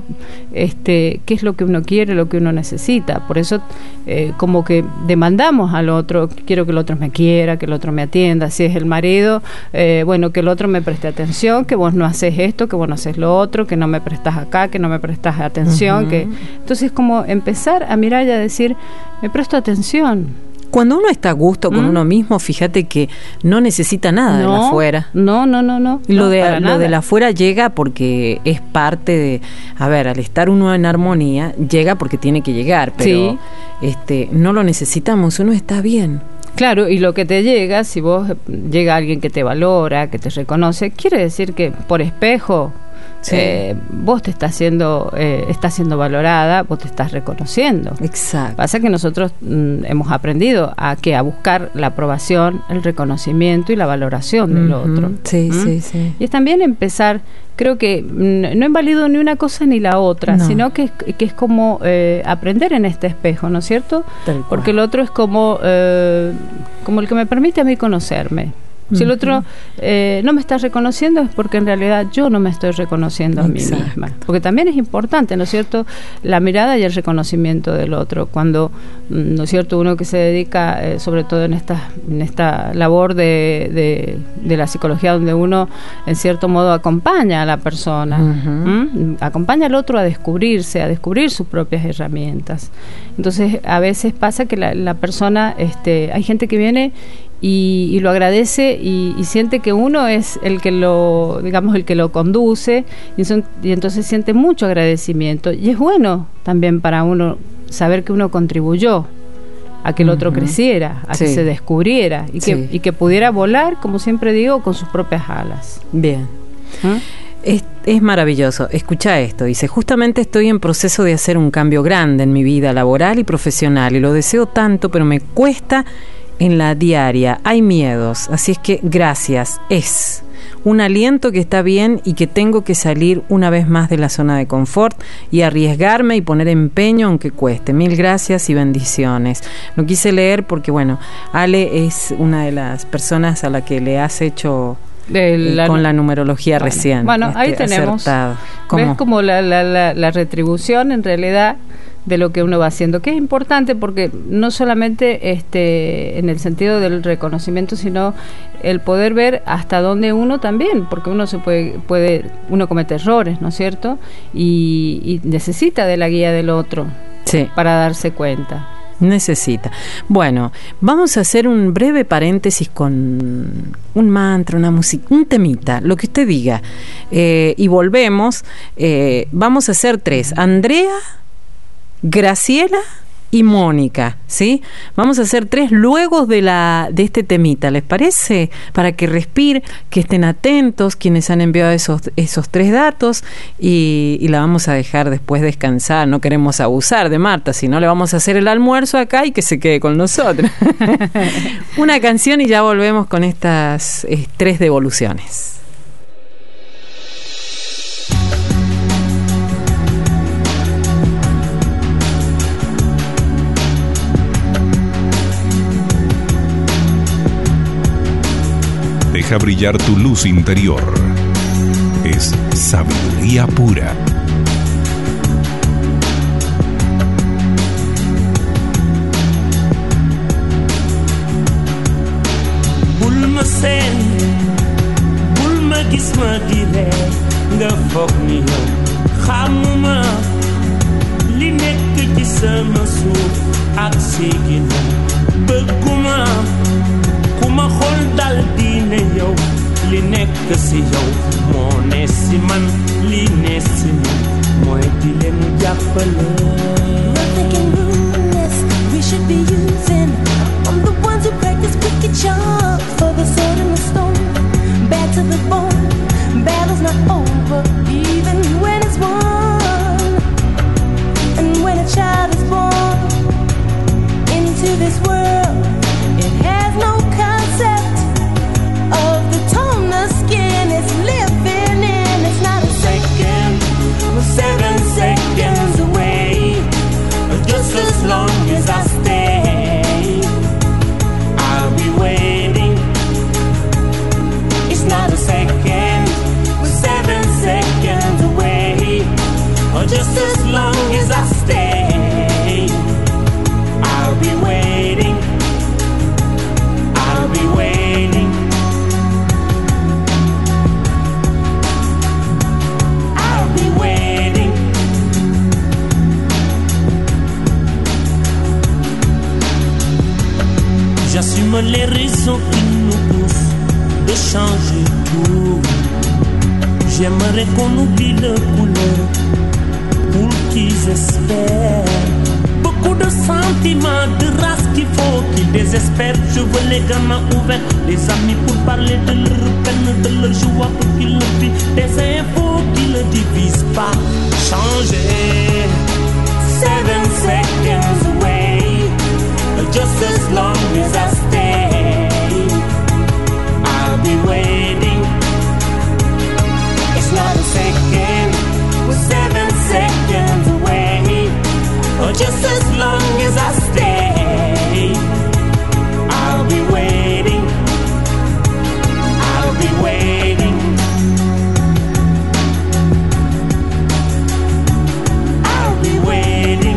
este, qué es lo que uno quiere, lo que uno necesita. Por eso, eh, como que demandamos al otro, quiero que el otro me quiera, que el otro me atienda. Si es el marido, eh, bueno, que el otro me preste atención, que vos no haces esto, que vos no haces lo otro, que no me prestas acá, que no me prestas atención. Uh-huh. que Entonces, como empezar a mirar y a decir, me presto atención. Cuando uno está a gusto con ¿Mm? uno mismo, fíjate que no necesita nada no, de la afuera. No, no, no, no. Lo no, de lo de la afuera llega porque es parte de, a ver, al estar uno en armonía, llega porque tiene que llegar, pero sí. este, no lo necesitamos, uno está bien. Claro, y lo que te llega, si vos llega alguien que te valora, que te reconoce, quiere decir que por espejo sí. eh, vos te estás siendo eh, estás siendo valorada, vos te estás reconociendo. Exacto. Pasa que nosotros mm, hemos aprendido a que a buscar la aprobación, el reconocimiento y la valoración del uh-huh. otro. Sí, ¿Mm? sí, sí. Y es también empezar, creo que mm, no invalido ni una cosa ni la otra, no. sino que, que es como eh, aprender en este espejo, ¿no es cierto? Porque el otro es como eh, como el que me permite a mí conocerme. Si el otro eh, no me está reconociendo es porque en realidad yo no me estoy reconociendo a Exacto. mí misma. Porque también es importante, ¿no es cierto?, la mirada y el reconocimiento del otro. Cuando, ¿no es cierto?, uno que se dedica, eh, sobre todo en esta, en esta labor de, de, de la psicología, donde uno, en cierto modo, acompaña a la persona, uh-huh. acompaña al otro a descubrirse, a descubrir sus propias herramientas. Entonces, a veces pasa que la, la persona, este, hay gente que viene Y, y lo agradece y, y siente que uno es el que lo, digamos, el que lo conduce y, son, y entonces siente mucho agradecimiento. Y es bueno también para uno saber que uno contribuyó a que el otro uh-huh. creciera, a sí. que se descubriera y, sí. que, y que pudiera volar, como siempre digo, con sus propias alas. Bien. ¿Mm? Es, es maravilloso. Escucha esto. Dice, justamente estoy en proceso de hacer un cambio grande en mi vida laboral y profesional y lo deseo tanto, pero me cuesta en la diaria, hay miedos, así es que gracias, es un aliento que está bien y que tengo que salir una vez más de la zona de confort y arriesgarme y poner empeño aunque cueste. Mil gracias y bendiciones. Lo quise leer porque, bueno, Ale es una de las personas a la que le has hecho eh, la, con la numerología bueno, recién. Bueno, este, ahí tenemos, ves como la, la, la, la retribución en realidad de lo que uno va haciendo, que es importante porque no solamente este en el sentido del reconocimiento, sino el poder ver hasta dónde uno también, porque uno se puede, puede uno comete errores, ¿no es cierto? Y, y necesita de la guía del otro sí. para darse cuenta. Necesita. Bueno, vamos a hacer un breve paréntesis con un mantra, una música, un temita, lo que usted diga. Eh, y volvemos. Eh, vamos a hacer tres. Andrea, Graciela y Mónica, ¿sí? Vamos a hacer tres luego de la de este temita, ¿les parece? Para que respire, que estén atentos quienes han enviado esos, esos tres datos y, y la vamos a dejar después descansar. No queremos abusar de Marta, si no le vamos a hacer el almuerzo acá y que se quede con nosotros. Una canción y ya volvemos con estas eh, tres devoluciones. Deja brillar tu luz interior. Es sabiduría pura. Bul ma seen, bul ma gis ma di ree nga foog ni yow xamuma li nekk ci sama suuf ak si ginnaaw bëgguma ku ma xool dal di ne yow li nekk si yow moo ne si man li ne si man mooy di leen jàppale. Nothing can ruin this. We should be using. I'm the ones who practice wicked charm for the sword and the stone. Bad to the bone. Battle's not over even when it's won. And when a child is born into this world, it has no concept of the tone the skin is living in. It's not a second, we're seven seconds away. Just as long as I stay, I'll be waiting. It's not a second, we're seven seconds away. Just as long as I stay, I'll be waiting. I'll be waiting. I'll be waiting. J'assume les raisons qui nous poussent de changer tout. J'aimerais qu'on oublie le couleur pour qu'ils espèrent. Beaucoup de sentiments, de race qu'il faut qu'ils désespèrent. Je veux les gamins ouverts, les amis pour parler de leur peine, de leur joie pour qu'ils le vivent. Des infos qui ne divisent pas. Changer. Seven seconds away. Just as long as I stay, I'll be waiting. It's not a second, we're seven seconds away. Just as long as I stay, I'll be waiting. I'll be waiting. I'll be waiting.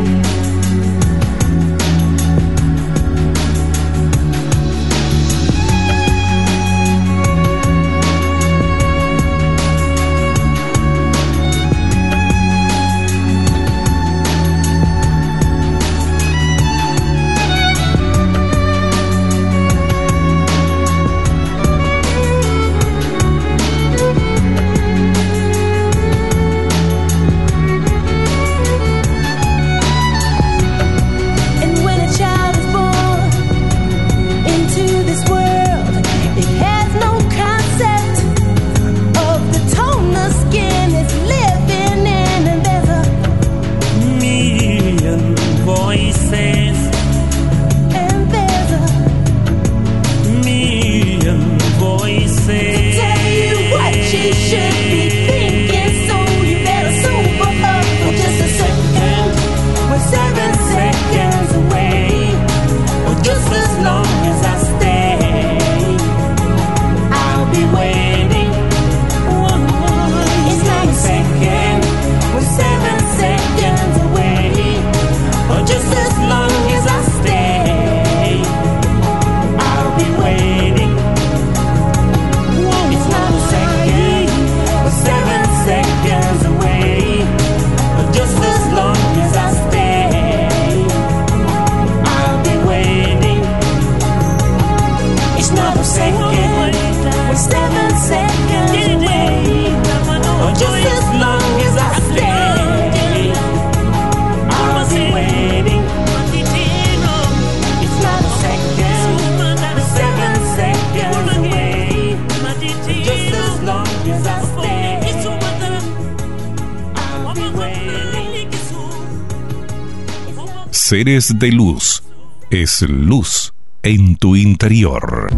Seres de luz. Es luz en tu interior.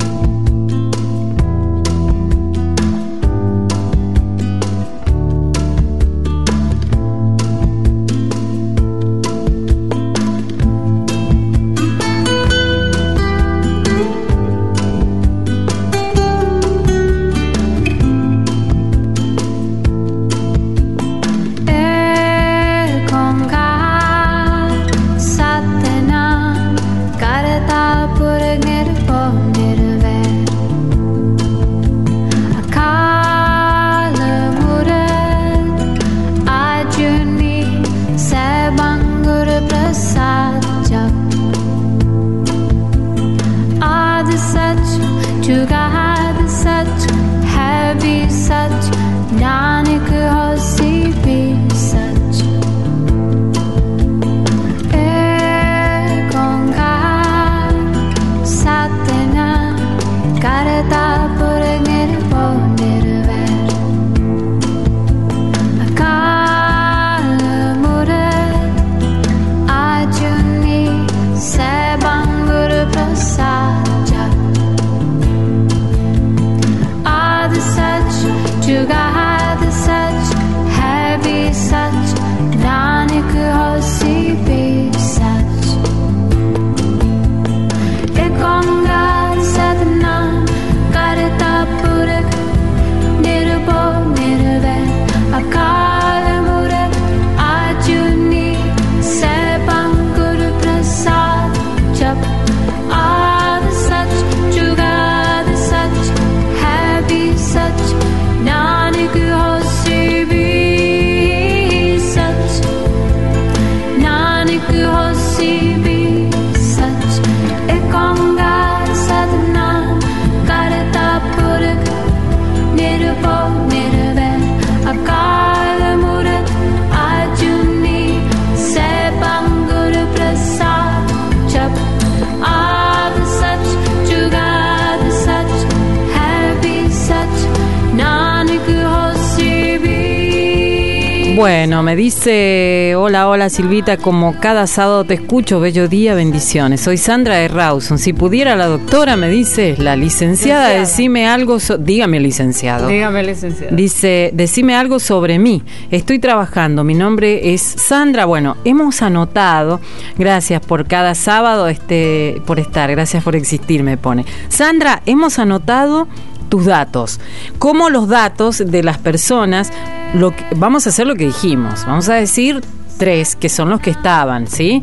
Bueno, me dice, hola, hola Silvita, como cada sábado te escucho, bello día, bendiciones. Soy Sandra de Rawson. Si pudiera la doctora, me dice, la licenciada, licenciada. decime algo, so dígame licenciado. Dígame licenciado. Dice, decime algo sobre mí. Estoy trabajando, mi nombre es Sandra. Bueno, hemos anotado, gracias por cada sábado, este, por estar, gracias por existir, me pone. Sandra, hemos anotado tus datos, como los datos de las personas, lo que, vamos a hacer lo que dijimos, vamos a decir tres, que son los que estaban, ¿sí?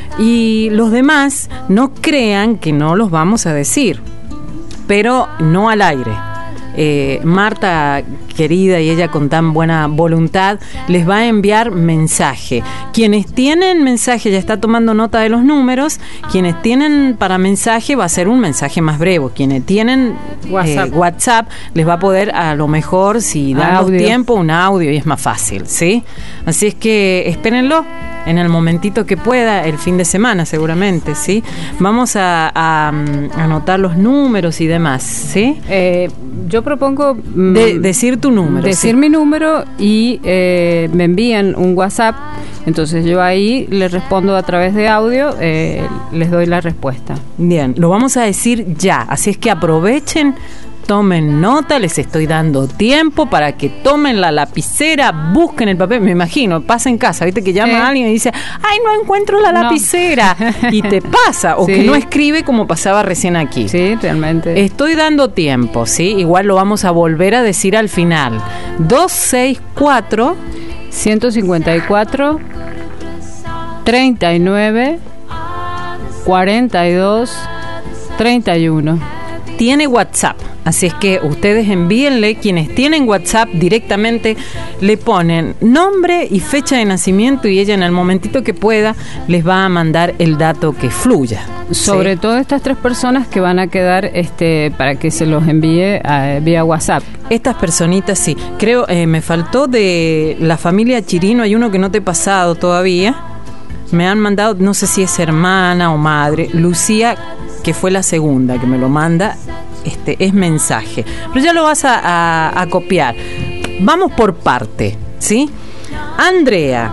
Y los demás no crean que no los vamos a decir, pero no al aire. Eh, Marta, querida, y ella con tan buena voluntad, les va a enviar mensaje. Quienes tienen mensaje, ya está tomando nota de los números, quienes tienen para mensaje va a ser un mensaje más breve. Quienes tienen WhatsApp, eh, WhatsApp les va a poder, a lo mejor, si damos tiempo, un audio y es más fácil, ¿sí? Así es que espérenlo en el momentito que pueda, el fin de semana seguramente, ¿sí? Vamos a, a, a anotar los números y demás, ¿sí? Eh, yo propongo de, decir tu número. Decir ¿sí? mi número y eh, me envían un WhatsApp, entonces yo ahí les respondo a través de audio, eh, les doy la respuesta. Bien, lo vamos a decir ya, así es que aprovechen, tomen nota, les estoy dando tiempo para que tomen la lapicera, busquen el papel, me imagino, pasa en casa, viste que llama ¿Eh? a alguien y dice, ay, no encuentro la no. lapicera, y te pasa, o sí. que no escribe como pasaba recién aquí. Sí, realmente. Estoy dando tiempo, ¿sí? Igual lo vamos a volver a decir al final. dos seis cuatro ciento cincuenta y cuatro treinta y nueve cuarenta y dos treinta y uno. Tiene WhatsApp, así es que ustedes envíenle, quienes tienen WhatsApp directamente le ponen nombre y fecha de nacimiento y ella en el momentito que pueda les va a mandar el dato que fluya. Sobre ¿sí? todo estas tres personas que van a quedar este para que se los envíe a, vía WhatsApp. Estas personitas sí, creo, eh, me faltó de la familia Chirino, hay uno que no te he pasado todavía, me han mandado, no sé si es hermana o madre, Lucía, que fue la segunda que me lo manda, este es mensaje, pero ya lo vas a, a, a copiar. Vamos por parte, ¿sí? Andrea,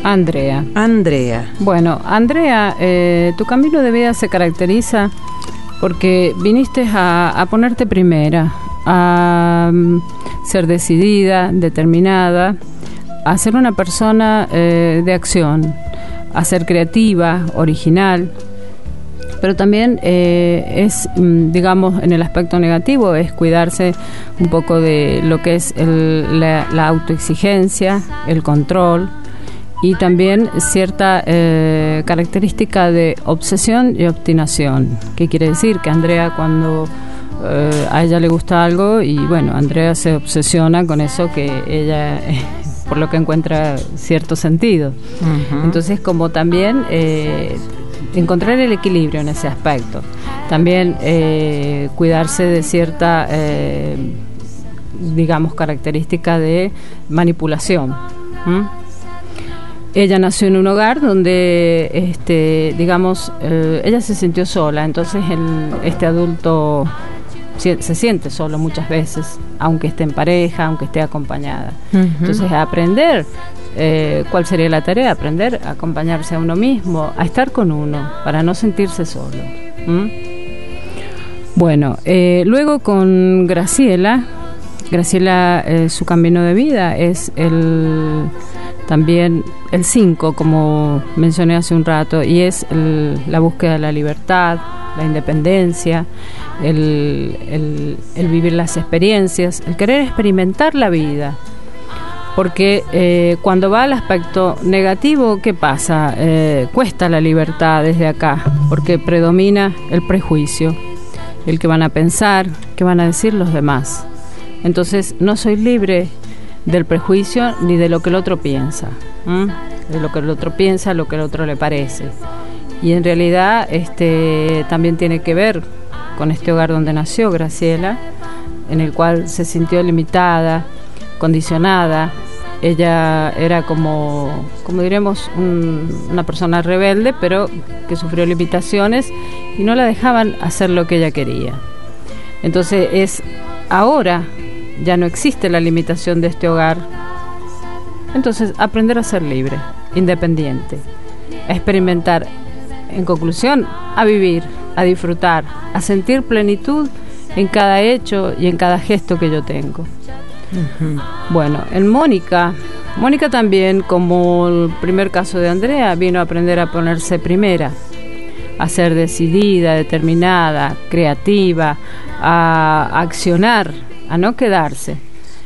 Andrea. Andrea. Bueno, Andrea, eh, tu camino de vida se caracteriza porque viniste a, a ponerte primera, a um, ser decidida, determinada, a ser una persona eh, de acción, a ser creativa, original, pero también eh, es, digamos, en el aspecto negativo, es cuidarse un poco de lo que es el, la, la autoexigencia, el control y también cierta eh, característica de obsesión y obstinación. ¿Qué quiere decir? Que Andrea, cuando eh, a ella le gusta algo, y bueno, Andrea se obsesiona con eso que ella... Eh, por lo que encuentra cierto sentido. Uh-huh. Entonces, como también eh, encontrar el equilibrio en ese aspecto. También eh, cuidarse de cierta, eh, digamos, característica de manipulación. ¿Mm? Ella nació en un hogar donde, este, digamos, eh, ella se sintió sola, entonces el, este adulto se siente solo muchas veces, aunque esté en pareja, aunque esté acompañada. Uh-huh. Entonces, aprender, eh, ¿cuál sería la tarea? Aprender a acompañarse a uno mismo, a estar con uno, para no sentirse solo. ¿Mm? Bueno, eh, luego con Graciela, Graciela, eh, su camino de vida es el también el cinco, como mencioné hace un rato, y es el, la búsqueda de la libertad, la independencia, el, el, el vivir las experiencias, el querer experimentar la vida. Porque eh, cuando va al aspecto negativo, ¿qué pasa? Eh, cuesta la libertad desde acá, porque predomina el prejuicio, el que van a pensar, que van a decir los demás. Entonces, no soy libre del prejuicio ni de lo que el otro piensa, ¿m? de lo que el otro piensa, lo que el otro le parece. Y en realidad este también tiene que ver con este hogar donde nació Graciela, en el cual se sintió limitada, condicionada. Ella era como, como diremos, un, una persona rebelde, pero que sufrió limitaciones y no la dejaban hacer lo que ella quería. Entonces es ahora ya no existe la limitación de este hogar. Entonces aprender a ser libre, independiente, a experimentar. En conclusión, a vivir, a disfrutar, a sentir plenitud en cada hecho y en cada gesto que yo tengo. Uh-huh. Bueno, en Mónica, Mónica también, como el primer caso de Andrea, vino a aprender a ponerse primera, a ser decidida, determinada, creativa, a accionar, a no quedarse.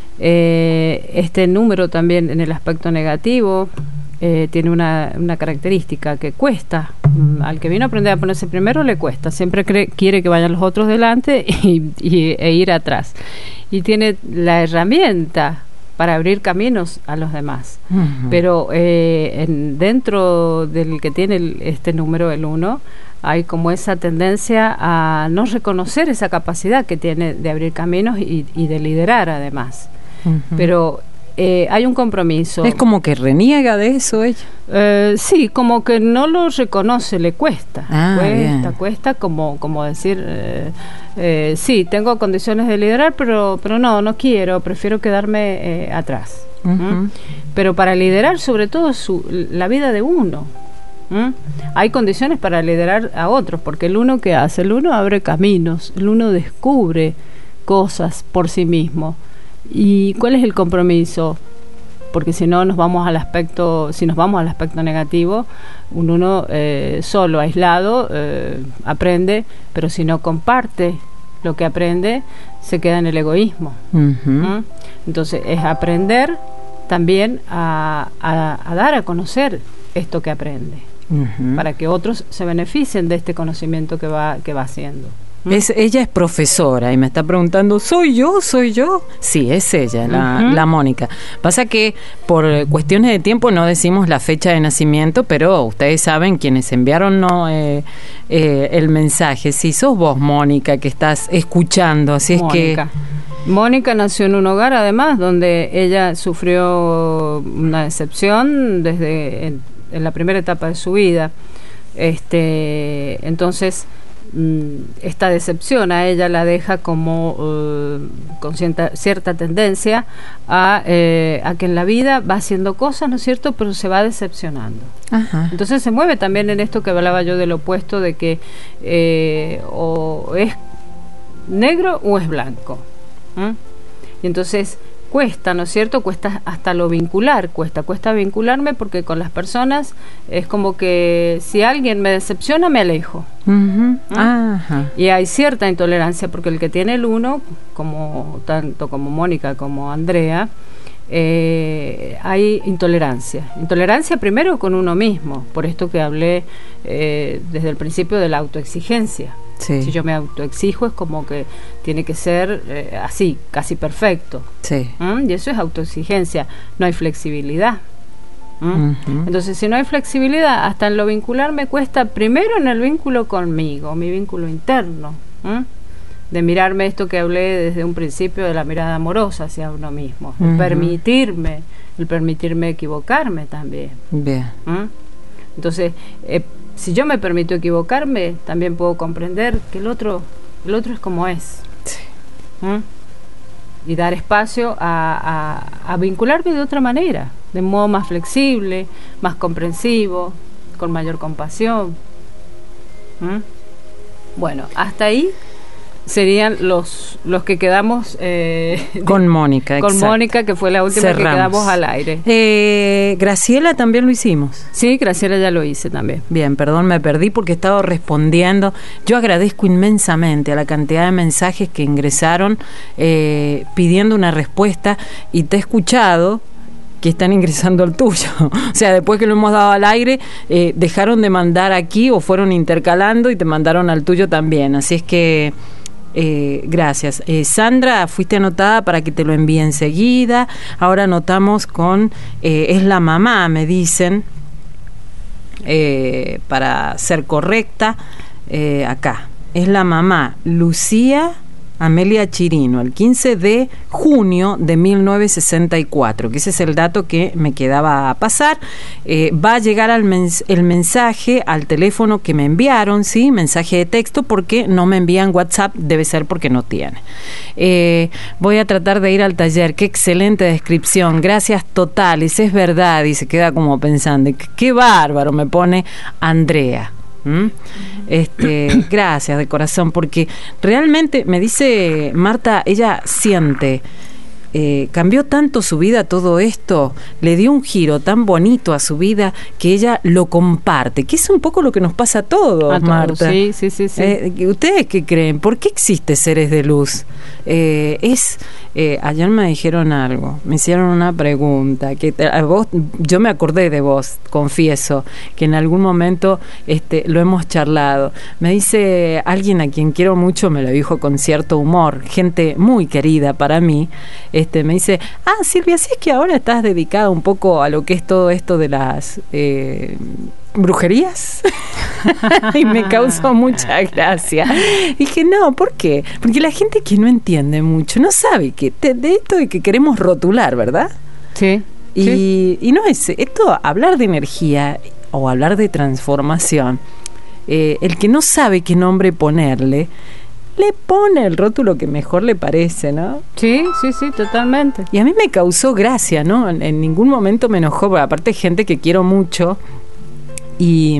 Eh, este número también en el aspecto negativo eh, tiene una, una característica que cuesta. Al que vino a aprender a ponerse primero le cuesta, siempre cree, quiere que vayan los otros delante y, y, e ir atrás, y tiene la herramienta para abrir caminos a los demás. Uh-huh. Pero eh, en, dentro del que tiene el, este número, el uno, hay como esa tendencia a no reconocer esa capacidad que tiene de abrir caminos y, y de liderar además. Uh-huh. Pero eh, hay un compromiso. Es como que reniega de eso ella. Eh, sí, como que no lo reconoce, le cuesta, ah, cuesta, bien. cuesta, como como decir, eh, eh, sí, tengo condiciones de liderar, pero pero no, no quiero, prefiero quedarme eh, atrás. Uh-huh. ¿Mm? Pero para liderar, sobre todo, su, la vida de uno. ¿Mm? Hay condiciones para liderar a otros, porque el uno que hace, el uno abre caminos, el uno descubre cosas por sí mismo. ¿Y cuál es el compromiso? Porque si no nos vamos al aspecto, si nos vamos al aspecto negativo, un uno eh, solo, aislado, eh, aprende, pero si no comparte lo que aprende, se queda en el egoísmo. Uh-huh. ¿Mm? Entonces es aprender también a, a, a dar a conocer esto que aprende, uh-huh, para que otros se beneficien de este conocimiento que va, que va haciendo. Es, ella es profesora y me está preguntando, ¿soy yo? ¿Soy yo? Sí, es ella, la, uh-huh, la Mónica. Pasa que por cuestiones de tiempo no decimos la fecha de nacimiento, pero ustedes saben, quienes enviaron no eh, eh, el mensaje, si sos vos, Mónica, que estás escuchando, así es Mónica. que... Mónica nació en un hogar, además, donde ella sufrió una decepción desde en, en la primera etapa de su vida. Este, entonces... esta decepción a ella la deja como uh, con cierta, cierta tendencia a, eh, a que en la vida va haciendo cosas, ¿no es cierto?, pero se va decepcionando. Ajá. Entonces se mueve también en esto que hablaba yo del opuesto, de que eh, o es negro o es blanco. ¿Mm? Y entonces cuesta, ¿no es cierto? Cuesta hasta lo vincular, cuesta, cuesta vincularme porque con las personas es como que si alguien me decepciona me alejo. Uh-huh. ¿Mm? Ajá. Y hay cierta intolerancia porque el que tiene el uno, como tanto como Mónica como Andrea, eh, hay intolerancia. Intolerancia primero con uno mismo, por esto que hablé eh, desde el principio de la autoexigencia. Sí. Si yo me autoexijo es como que tiene que ser eh, así, casi perfecto. Sí. ¿Mm? Y eso es autoexigencia. No hay flexibilidad. ¿Mm? Uh-huh. Entonces, si no hay flexibilidad, hasta en lo vincular me cuesta, primero en el vínculo conmigo, mi vínculo interno. ¿Mm? De mirarme esto que hablé desde un principio de la mirada amorosa hacia uno mismo. El Uh-huh. permitirme, el permitirme equivocarme también. Bien. ¿Mm? Entonces, eh, si yo me permito equivocarme, también puedo comprender que el otro, el otro es como es. Sí. ¿Mm? Y dar espacio a, a, a vincularme de otra manera, de modo más flexible, más comprensivo, con mayor compasión. ¿Mm? Bueno, hasta ahí serían los los que quedamos eh, Con Mónica, con exacto. Mónica, que fue la última Cerramos. que quedamos al aire. Eh, Graciela también lo hicimos. Sí, Graciela ya lo hice también. Bien, perdón, me perdí porque he estado respondiendo. Yo agradezco inmensamente a la cantidad de mensajes que ingresaron eh, pidiendo una respuesta y te he escuchado que están ingresando al tuyo. O sea, después que lo hemos dado al aire, eh, dejaron de mandar aquí o fueron intercalando y te mandaron al tuyo también. Así es que Eh, gracias. Eh, Sandra, fuiste anotada para que te lo envíe enseguida. Ahora anotamos con, eh, es la mamá, me dicen, eh, para ser correcta, eh, acá. Es la mamá, Lucía Amelia Chirino, el quince de junio de mil novecientos sesenta y cuatro, que ese es el dato que me quedaba a pasar. Eh, va a llegar al mens- el mensaje al teléfono que me enviaron, ¿sí? Mensaje de texto, porque no me envían WhatsApp, debe ser porque no tiene. Eh, voy a tratar de ir al taller. Qué excelente descripción, gracias totales, es verdad, y se queda como pensando, qué, qué bárbaro, me pone Andrea. ¿Mm? Este, gracias de corazón, porque realmente me dice Marta, ella siente, eh, cambió tanto su vida todo esto, le dio un giro tan bonito a su vida que ella lo comparte, que es un poco lo que nos pasa a todos, A todos, Marta. sí, sí, sí, sí. Eh, ¿Ustedes qué creen? ¿Por qué existe Seres de Luz? Eh, es eh, ayer me dijeron algo, me hicieron una pregunta que te, a vos, yo me acordé de vos, confieso que en algún momento este, lo hemos charlado. Me dice alguien a quien quiero mucho, me lo dijo con cierto humor, gente muy querida para mí, este, me dice, ah, Silvia, si es que ahora estás dedicada un poco a lo que es todo esto de las eh, brujerías. Y me causó mucha gracia. Dije, no, ¿por qué? Porque la gente que no entiende mucho no sabe que te, de esto de que queremos rotular, ¿verdad? Sí. Y, sí. y no es esto, hablar de energía o hablar de transformación, eh, el que no sabe qué nombre ponerle, le pone el rótulo que mejor le parece, ¿no? Sí, sí, sí, totalmente. Y a mí me causó gracia, ¿no? En, en ningún momento me enojó, porque aparte hay gente que quiero mucho. Y,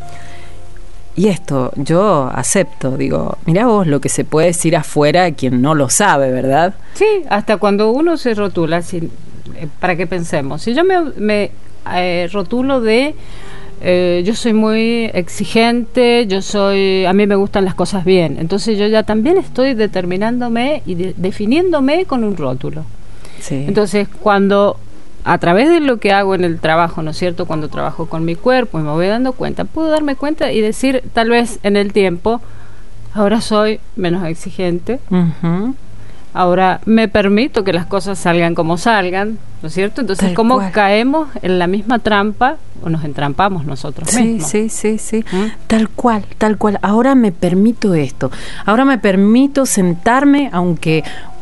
y esto, yo acepto, digo, mirá vos lo que se puede decir afuera a quien no lo sabe, ¿verdad? Sí, hasta cuando uno se rotula, si, eh, para que pensemos, si yo me, me eh, rotulo de, eh, yo soy muy exigente, yo soy, a mí me gustan las cosas bien, entonces yo ya también estoy determinándome y de, definiéndome con un rótulo. Sí. Entonces, cuando a través de lo que hago en el trabajo, ¿no es cierto? Cuando trabajo con mi cuerpo y me voy dando cuenta, puedo darme cuenta y decir, tal vez en el tiempo, ahora soy menos exigente, Uh-huh. ahora me permito que las cosas salgan como salgan, ¿no es cierto? Entonces, Tal ¿cómo cual. caemos en la misma trampa o nos entrampamos nosotros Sí, mismos? sí, sí, sí. ¿Mm? Tal cual, tal cual. Ahora me permito esto. Ahora me permito sentarme, aunque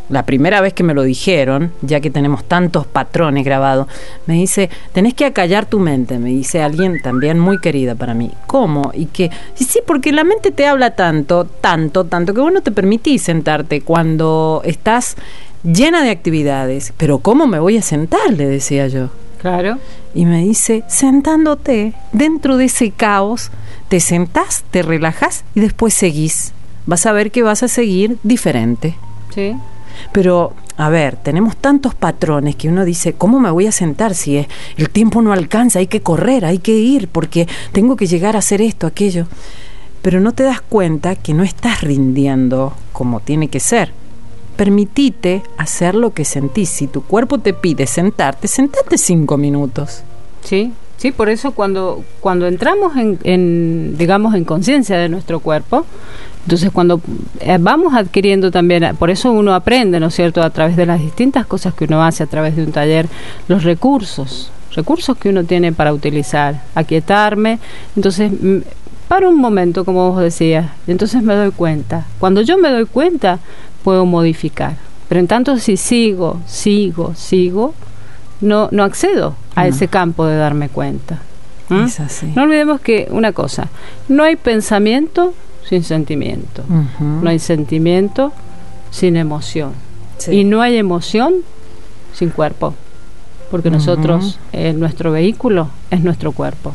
la primera vez que me lo dijeron, ya que tenemos tantos patrones grabados, me dice, tenés que acallar tu mente, me dice alguien también muy querida para mí. ¿Cómo? Y que, y sí, porque la mente te habla tanto, tanto, tanto, que vos no te permitís sentarte cuando estás llena de actividades. Pero ¿cómo me voy a sentar?, le decía yo. Claro. Y me dice, sentándote dentro de ese caos, te sentás, te relajás y después seguís. Vas a ver que vas a seguir diferente. Sí. Pero, a ver, tenemos tantos patrones que uno dice, ¿cómo me voy a sentar si es, el tiempo no alcanza? Hay que correr, hay que ir, porque tengo que llegar a hacer esto, aquello. Pero no te das cuenta que no estás rindiendo como tiene que ser. Permitite hacer lo que sentís. Si tu cuerpo te pide sentarte, sentate cinco minutos. Sí, sí, por eso cuando, cuando entramos en, en, digamos, en conciencia de nuestro cuerpo, entonces cuando eh, vamos adquiriendo también, por eso uno aprende, ¿no es cierto?, a través de las distintas cosas que uno hace, a través de un taller, los recursos, recursos que uno tiene para utilizar, aquietarme, entonces m- para un momento, como vos decías, entonces me doy cuenta. Cuando yo me doy cuenta, puedo modificar. Pero en tanto si sigo, sigo, sigo, no, no accedo a No. ese campo de darme cuenta. ¿Mm? Es así. No olvidemos que una cosa, no hay pensamiento sin sentimiento, Uh-huh. no hay sentimiento sin emoción, Sí. y no hay emoción sin cuerpo, porque Uh-huh. nosotros, eh, nuestro vehículo es nuestro cuerpo,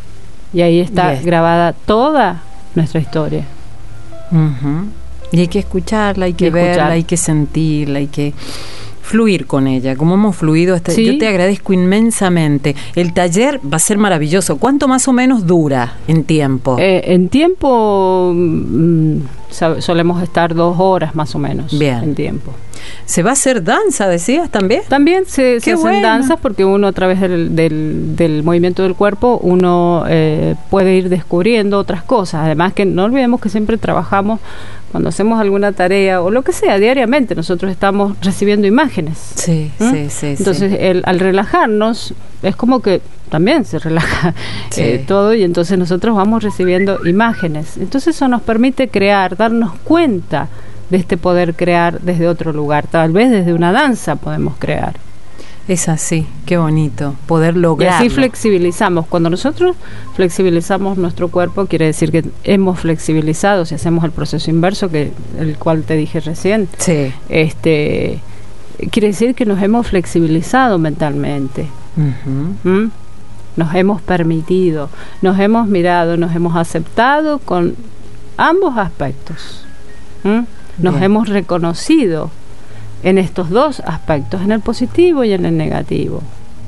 y ahí está Yes. grabada toda nuestra historia. Uh-huh. Y hay que escucharla, hay que Y verla, escuchar. hay que sentirla, hay que fluir con ella, como hemos fluido. Este, Sí. Yo te agradezco inmensamente. El taller va a ser maravilloso. ¿Cuánto más o menos dura en tiempo? Eh, en tiempo mm, sabe- solemos estar dos horas más o menos. Bien. En tiempo. ¿Se va a hacer danza, decías, también? También se, se Qué hacen bueno. danzas porque uno a través del, del, del movimiento del cuerpo uno eh, puede ir descubriendo otras cosas. Además que no olvidemos que siempre trabajamos cuando hacemos alguna tarea o lo que sea diariamente. Nosotros estamos recibiendo imágenes. Sí, ¿Mm? sí, sí. Entonces sí. el, al relajarnos es como que también se relaja Sí. eh, todo, y entonces nosotros vamos recibiendo imágenes. Entonces eso nos permite crear, darnos cuenta de este poder crear desde otro lugar. Tal vez desde una danza podemos crear. Es así, qué bonito poder Y lograrlo. así flexibilizamos. Cuando nosotros flexibilizamos nuestro cuerpo, quiere decir que hemos flexibilizado, si hacemos el proceso inverso, que el cual te dije recién, Sí. este quiere decir que nos hemos flexibilizado mentalmente. Ujú. ¿Mm? Nos hemos permitido, nos hemos mirado, nos hemos aceptado con ambos aspectos. ¿Mm? Nos Bien. hemos reconocido en estos dos aspectos, en el positivo y en el negativo.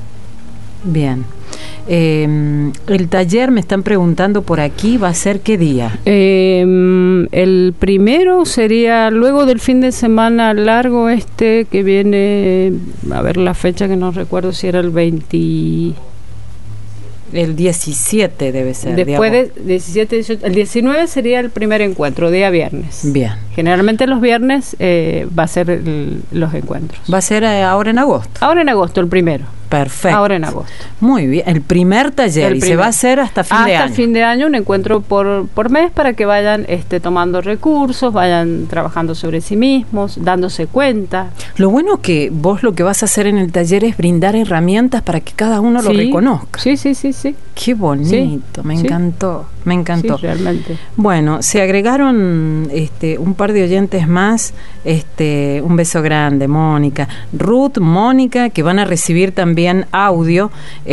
Bien. Eh, el taller, me están preguntando por aquí, ¿va a ser qué día? Eh, el primero sería luego del fin de semana largo este que viene, a ver la fecha que no recuerdo si era el veinte... El diecisiete debe ser. Después de de agosto. diecisiete, dieciocho, el diecinueve sería el primer encuentro, día viernes. Bien. Generalmente los viernes eh, va a ser el- los encuentros. Va a ser eh, ahora en agosto. Ahora en agosto, el primero. Perfecto. Ahora en agosto. Muy bien. El primer taller. El y se primer. va a hacer hasta fin de Hasta año. fin de año, un encuentro por, por mes para que vayan este, tomando recursos, vayan trabajando sobre sí mismos, dándose cuenta. Lo bueno que vos lo que vas a hacer en el taller es brindar herramientas para que cada uno lo Sí. reconozca. Sí, sí, sí, sí. Qué bonito. Me Sí. encantó. Me encantó. Sí, realmente. Bueno, se agregaron este, un par de oyentes más. Este, un beso grande, Mónica, Ruth, Mónica, que van a recibir también audio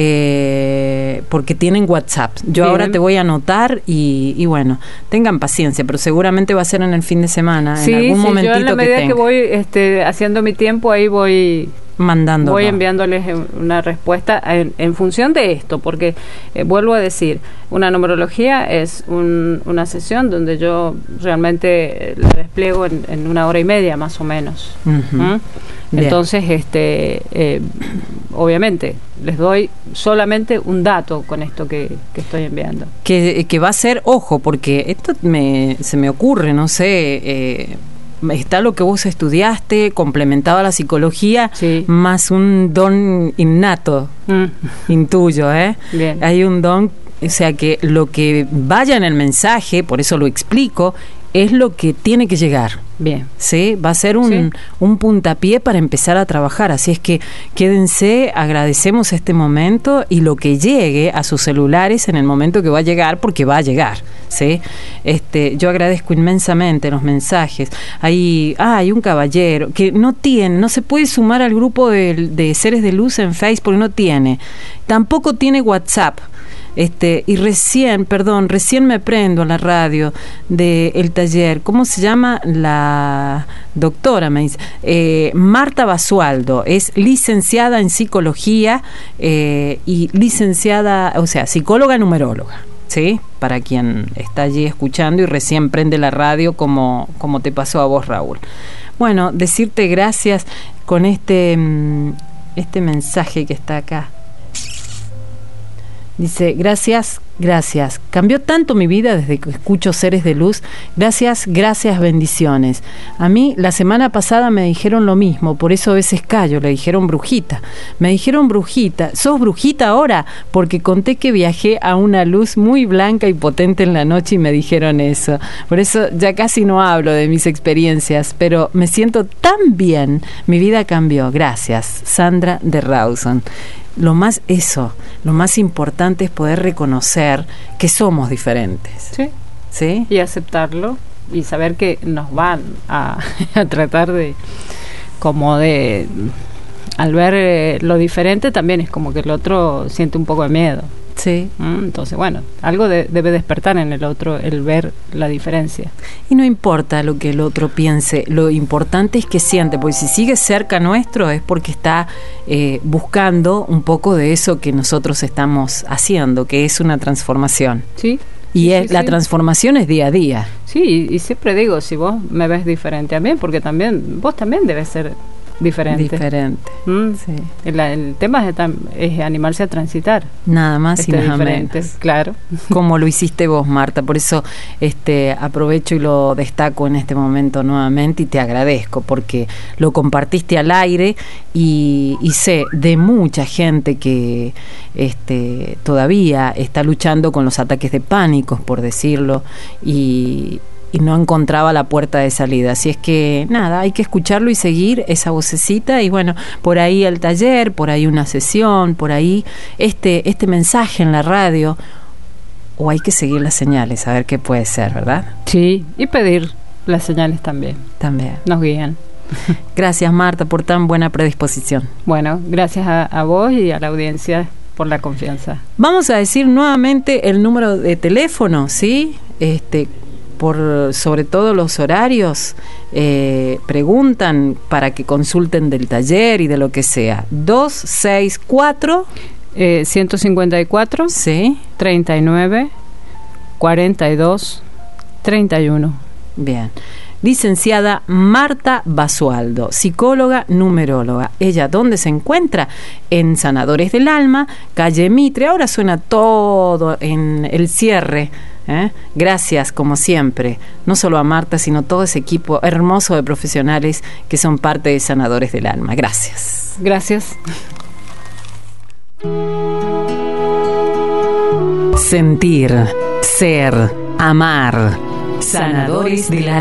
eh, porque tienen WhatsApp. Yo Bien. ahora te voy a anotar y, y bueno, tengan paciencia, pero seguramente va a ser en el fin de semana, Sí, en algún sí, momentito yo en la que medida que, tenga, voy este, haciendo mi tiempo, ahí voy mandando. voy enviándoles una respuesta en, en función de esto, porque eh, vuelvo a decir, una numerología es un- una sesión donde yo realmente eh, la despliego en, en una hora y media más o menos. ¿Mm? Bien. Entonces, este, eh, obviamente, les doy solamente un dato con esto que, que estoy enviando. Que, que va a ser, ojo, porque esto me, se me ocurre, no sé, eh, está lo que vos estudiaste, complementado a la psicología, Sí. más un don innato, Mm. intuyo, ¿eh? Bien. Hay un don, o sea que lo que vaya en el mensaje, por eso lo explico, es lo que tiene que llegar. Bien. ¿Sí? Va a ser un, sí. un puntapié para empezar a trabajar. Así es que quédense, agradecemos este momento y lo que llegue a sus celulares en el momento que va a llegar, porque va a llegar. ¿Sí? Este, yo agradezco inmensamente los mensajes. Hay, ah, hay un caballero que no tiene, no se puede sumar al grupo de, de Seres de Luz en Facebook porque no tiene. Tampoco tiene WhatsApp. Este, y recién, perdón, recién me prendo a la radio del taller. ¿Cómo se llama? La doctora, me dice. Eh, Marta Basualdo, es licenciada en psicología eh, y licenciada, o sea, psicóloga numeróloga. ¿Sí? Para quien está allí escuchando y recién prende la radio como, como te pasó a vos, Raúl. Bueno, decirte gracias con este, este mensaje que está acá. Dice, gracias, gracias. Cambió tanto mi vida desde que escucho Seres de Luz. Gracias, gracias, bendiciones. A mí la semana pasada me dijeron lo mismo, por eso a veces callo, le dijeron brujita. Me dijeron brujita, ¿sos brujita ahora? Porque conté que viajé a una luz muy blanca y potente en la noche y me dijeron eso. Por eso ya casi no hablo de mis experiencias, pero me siento tan bien. Mi vida cambió. Gracias, Sandra de Rawson. Lo más eso, lo más importante es poder reconocer que somos diferentes. Sí. ¿Sí? Y aceptarlo y saber que nos van a, a tratar de, como de, al ver eh, lo diferente también es como que el otro siente un poco de miedo. Sí. Entonces, bueno, algo de, debe despertar en el otro, el ver la diferencia. Y no importa lo que el otro piense, lo importante es que siente, porque si sigue cerca nuestro es porque está eh, buscando un poco de eso que nosotros estamos haciendo, que es una transformación. Sí. Y sí, es, sí, la sí. transformación es día a día. Sí, y, y siempre digo, si vos me ves diferente a mí, porque también, vos también debes ser diferente. Diferente. Mm. Sí. El, el tema es, es animarse a transitar. Nada más este y nada diferente, menos. Claro. Como lo hiciste vos, Marta. Por eso este, aprovecho y lo destaco en este momento nuevamente y te agradezco porque lo compartiste al aire y, y sé de mucha gente que este, todavía está luchando con los ataques de pánico, por decirlo, y y no encontraba la puerta de salida. Así es que nada, hay que escucharlo y seguir esa vocecita y bueno, por ahí el taller, por ahí una sesión, por ahí este, este mensaje en la radio, o hay que seguir las señales, a ver qué puede ser, ¿verdad? Sí, y pedir las señales también. También. Nos guían. Gracias, Marta, por tan buena predisposición. Bueno, gracias a, a vos y a la audiencia por la confianza. Vamos a decir nuevamente el número de teléfono, ¿sí? Este por sobre todo los horarios, eh, preguntan para que consulten del taller y de lo que sea. dos seis cuatro Eh, ciento cincuenta y cuatro, sí, treinta y nueve, cuarenta y dos, treinta y uno. Bien. Licenciada Marta Basualdo, psicóloga numeróloga. ¿Ella dónde se encuentra? En Sanadores del Alma, calle Mitre. Ahora suena todo en el cierre. ¿Eh? Gracias, como siempre, no solo a Marta, sino todo ese equipo hermoso de profesionales que son parte de Sanadores del Alma. Gracias. Gracias. Sentir, ser, amar. Sanadores del Alma.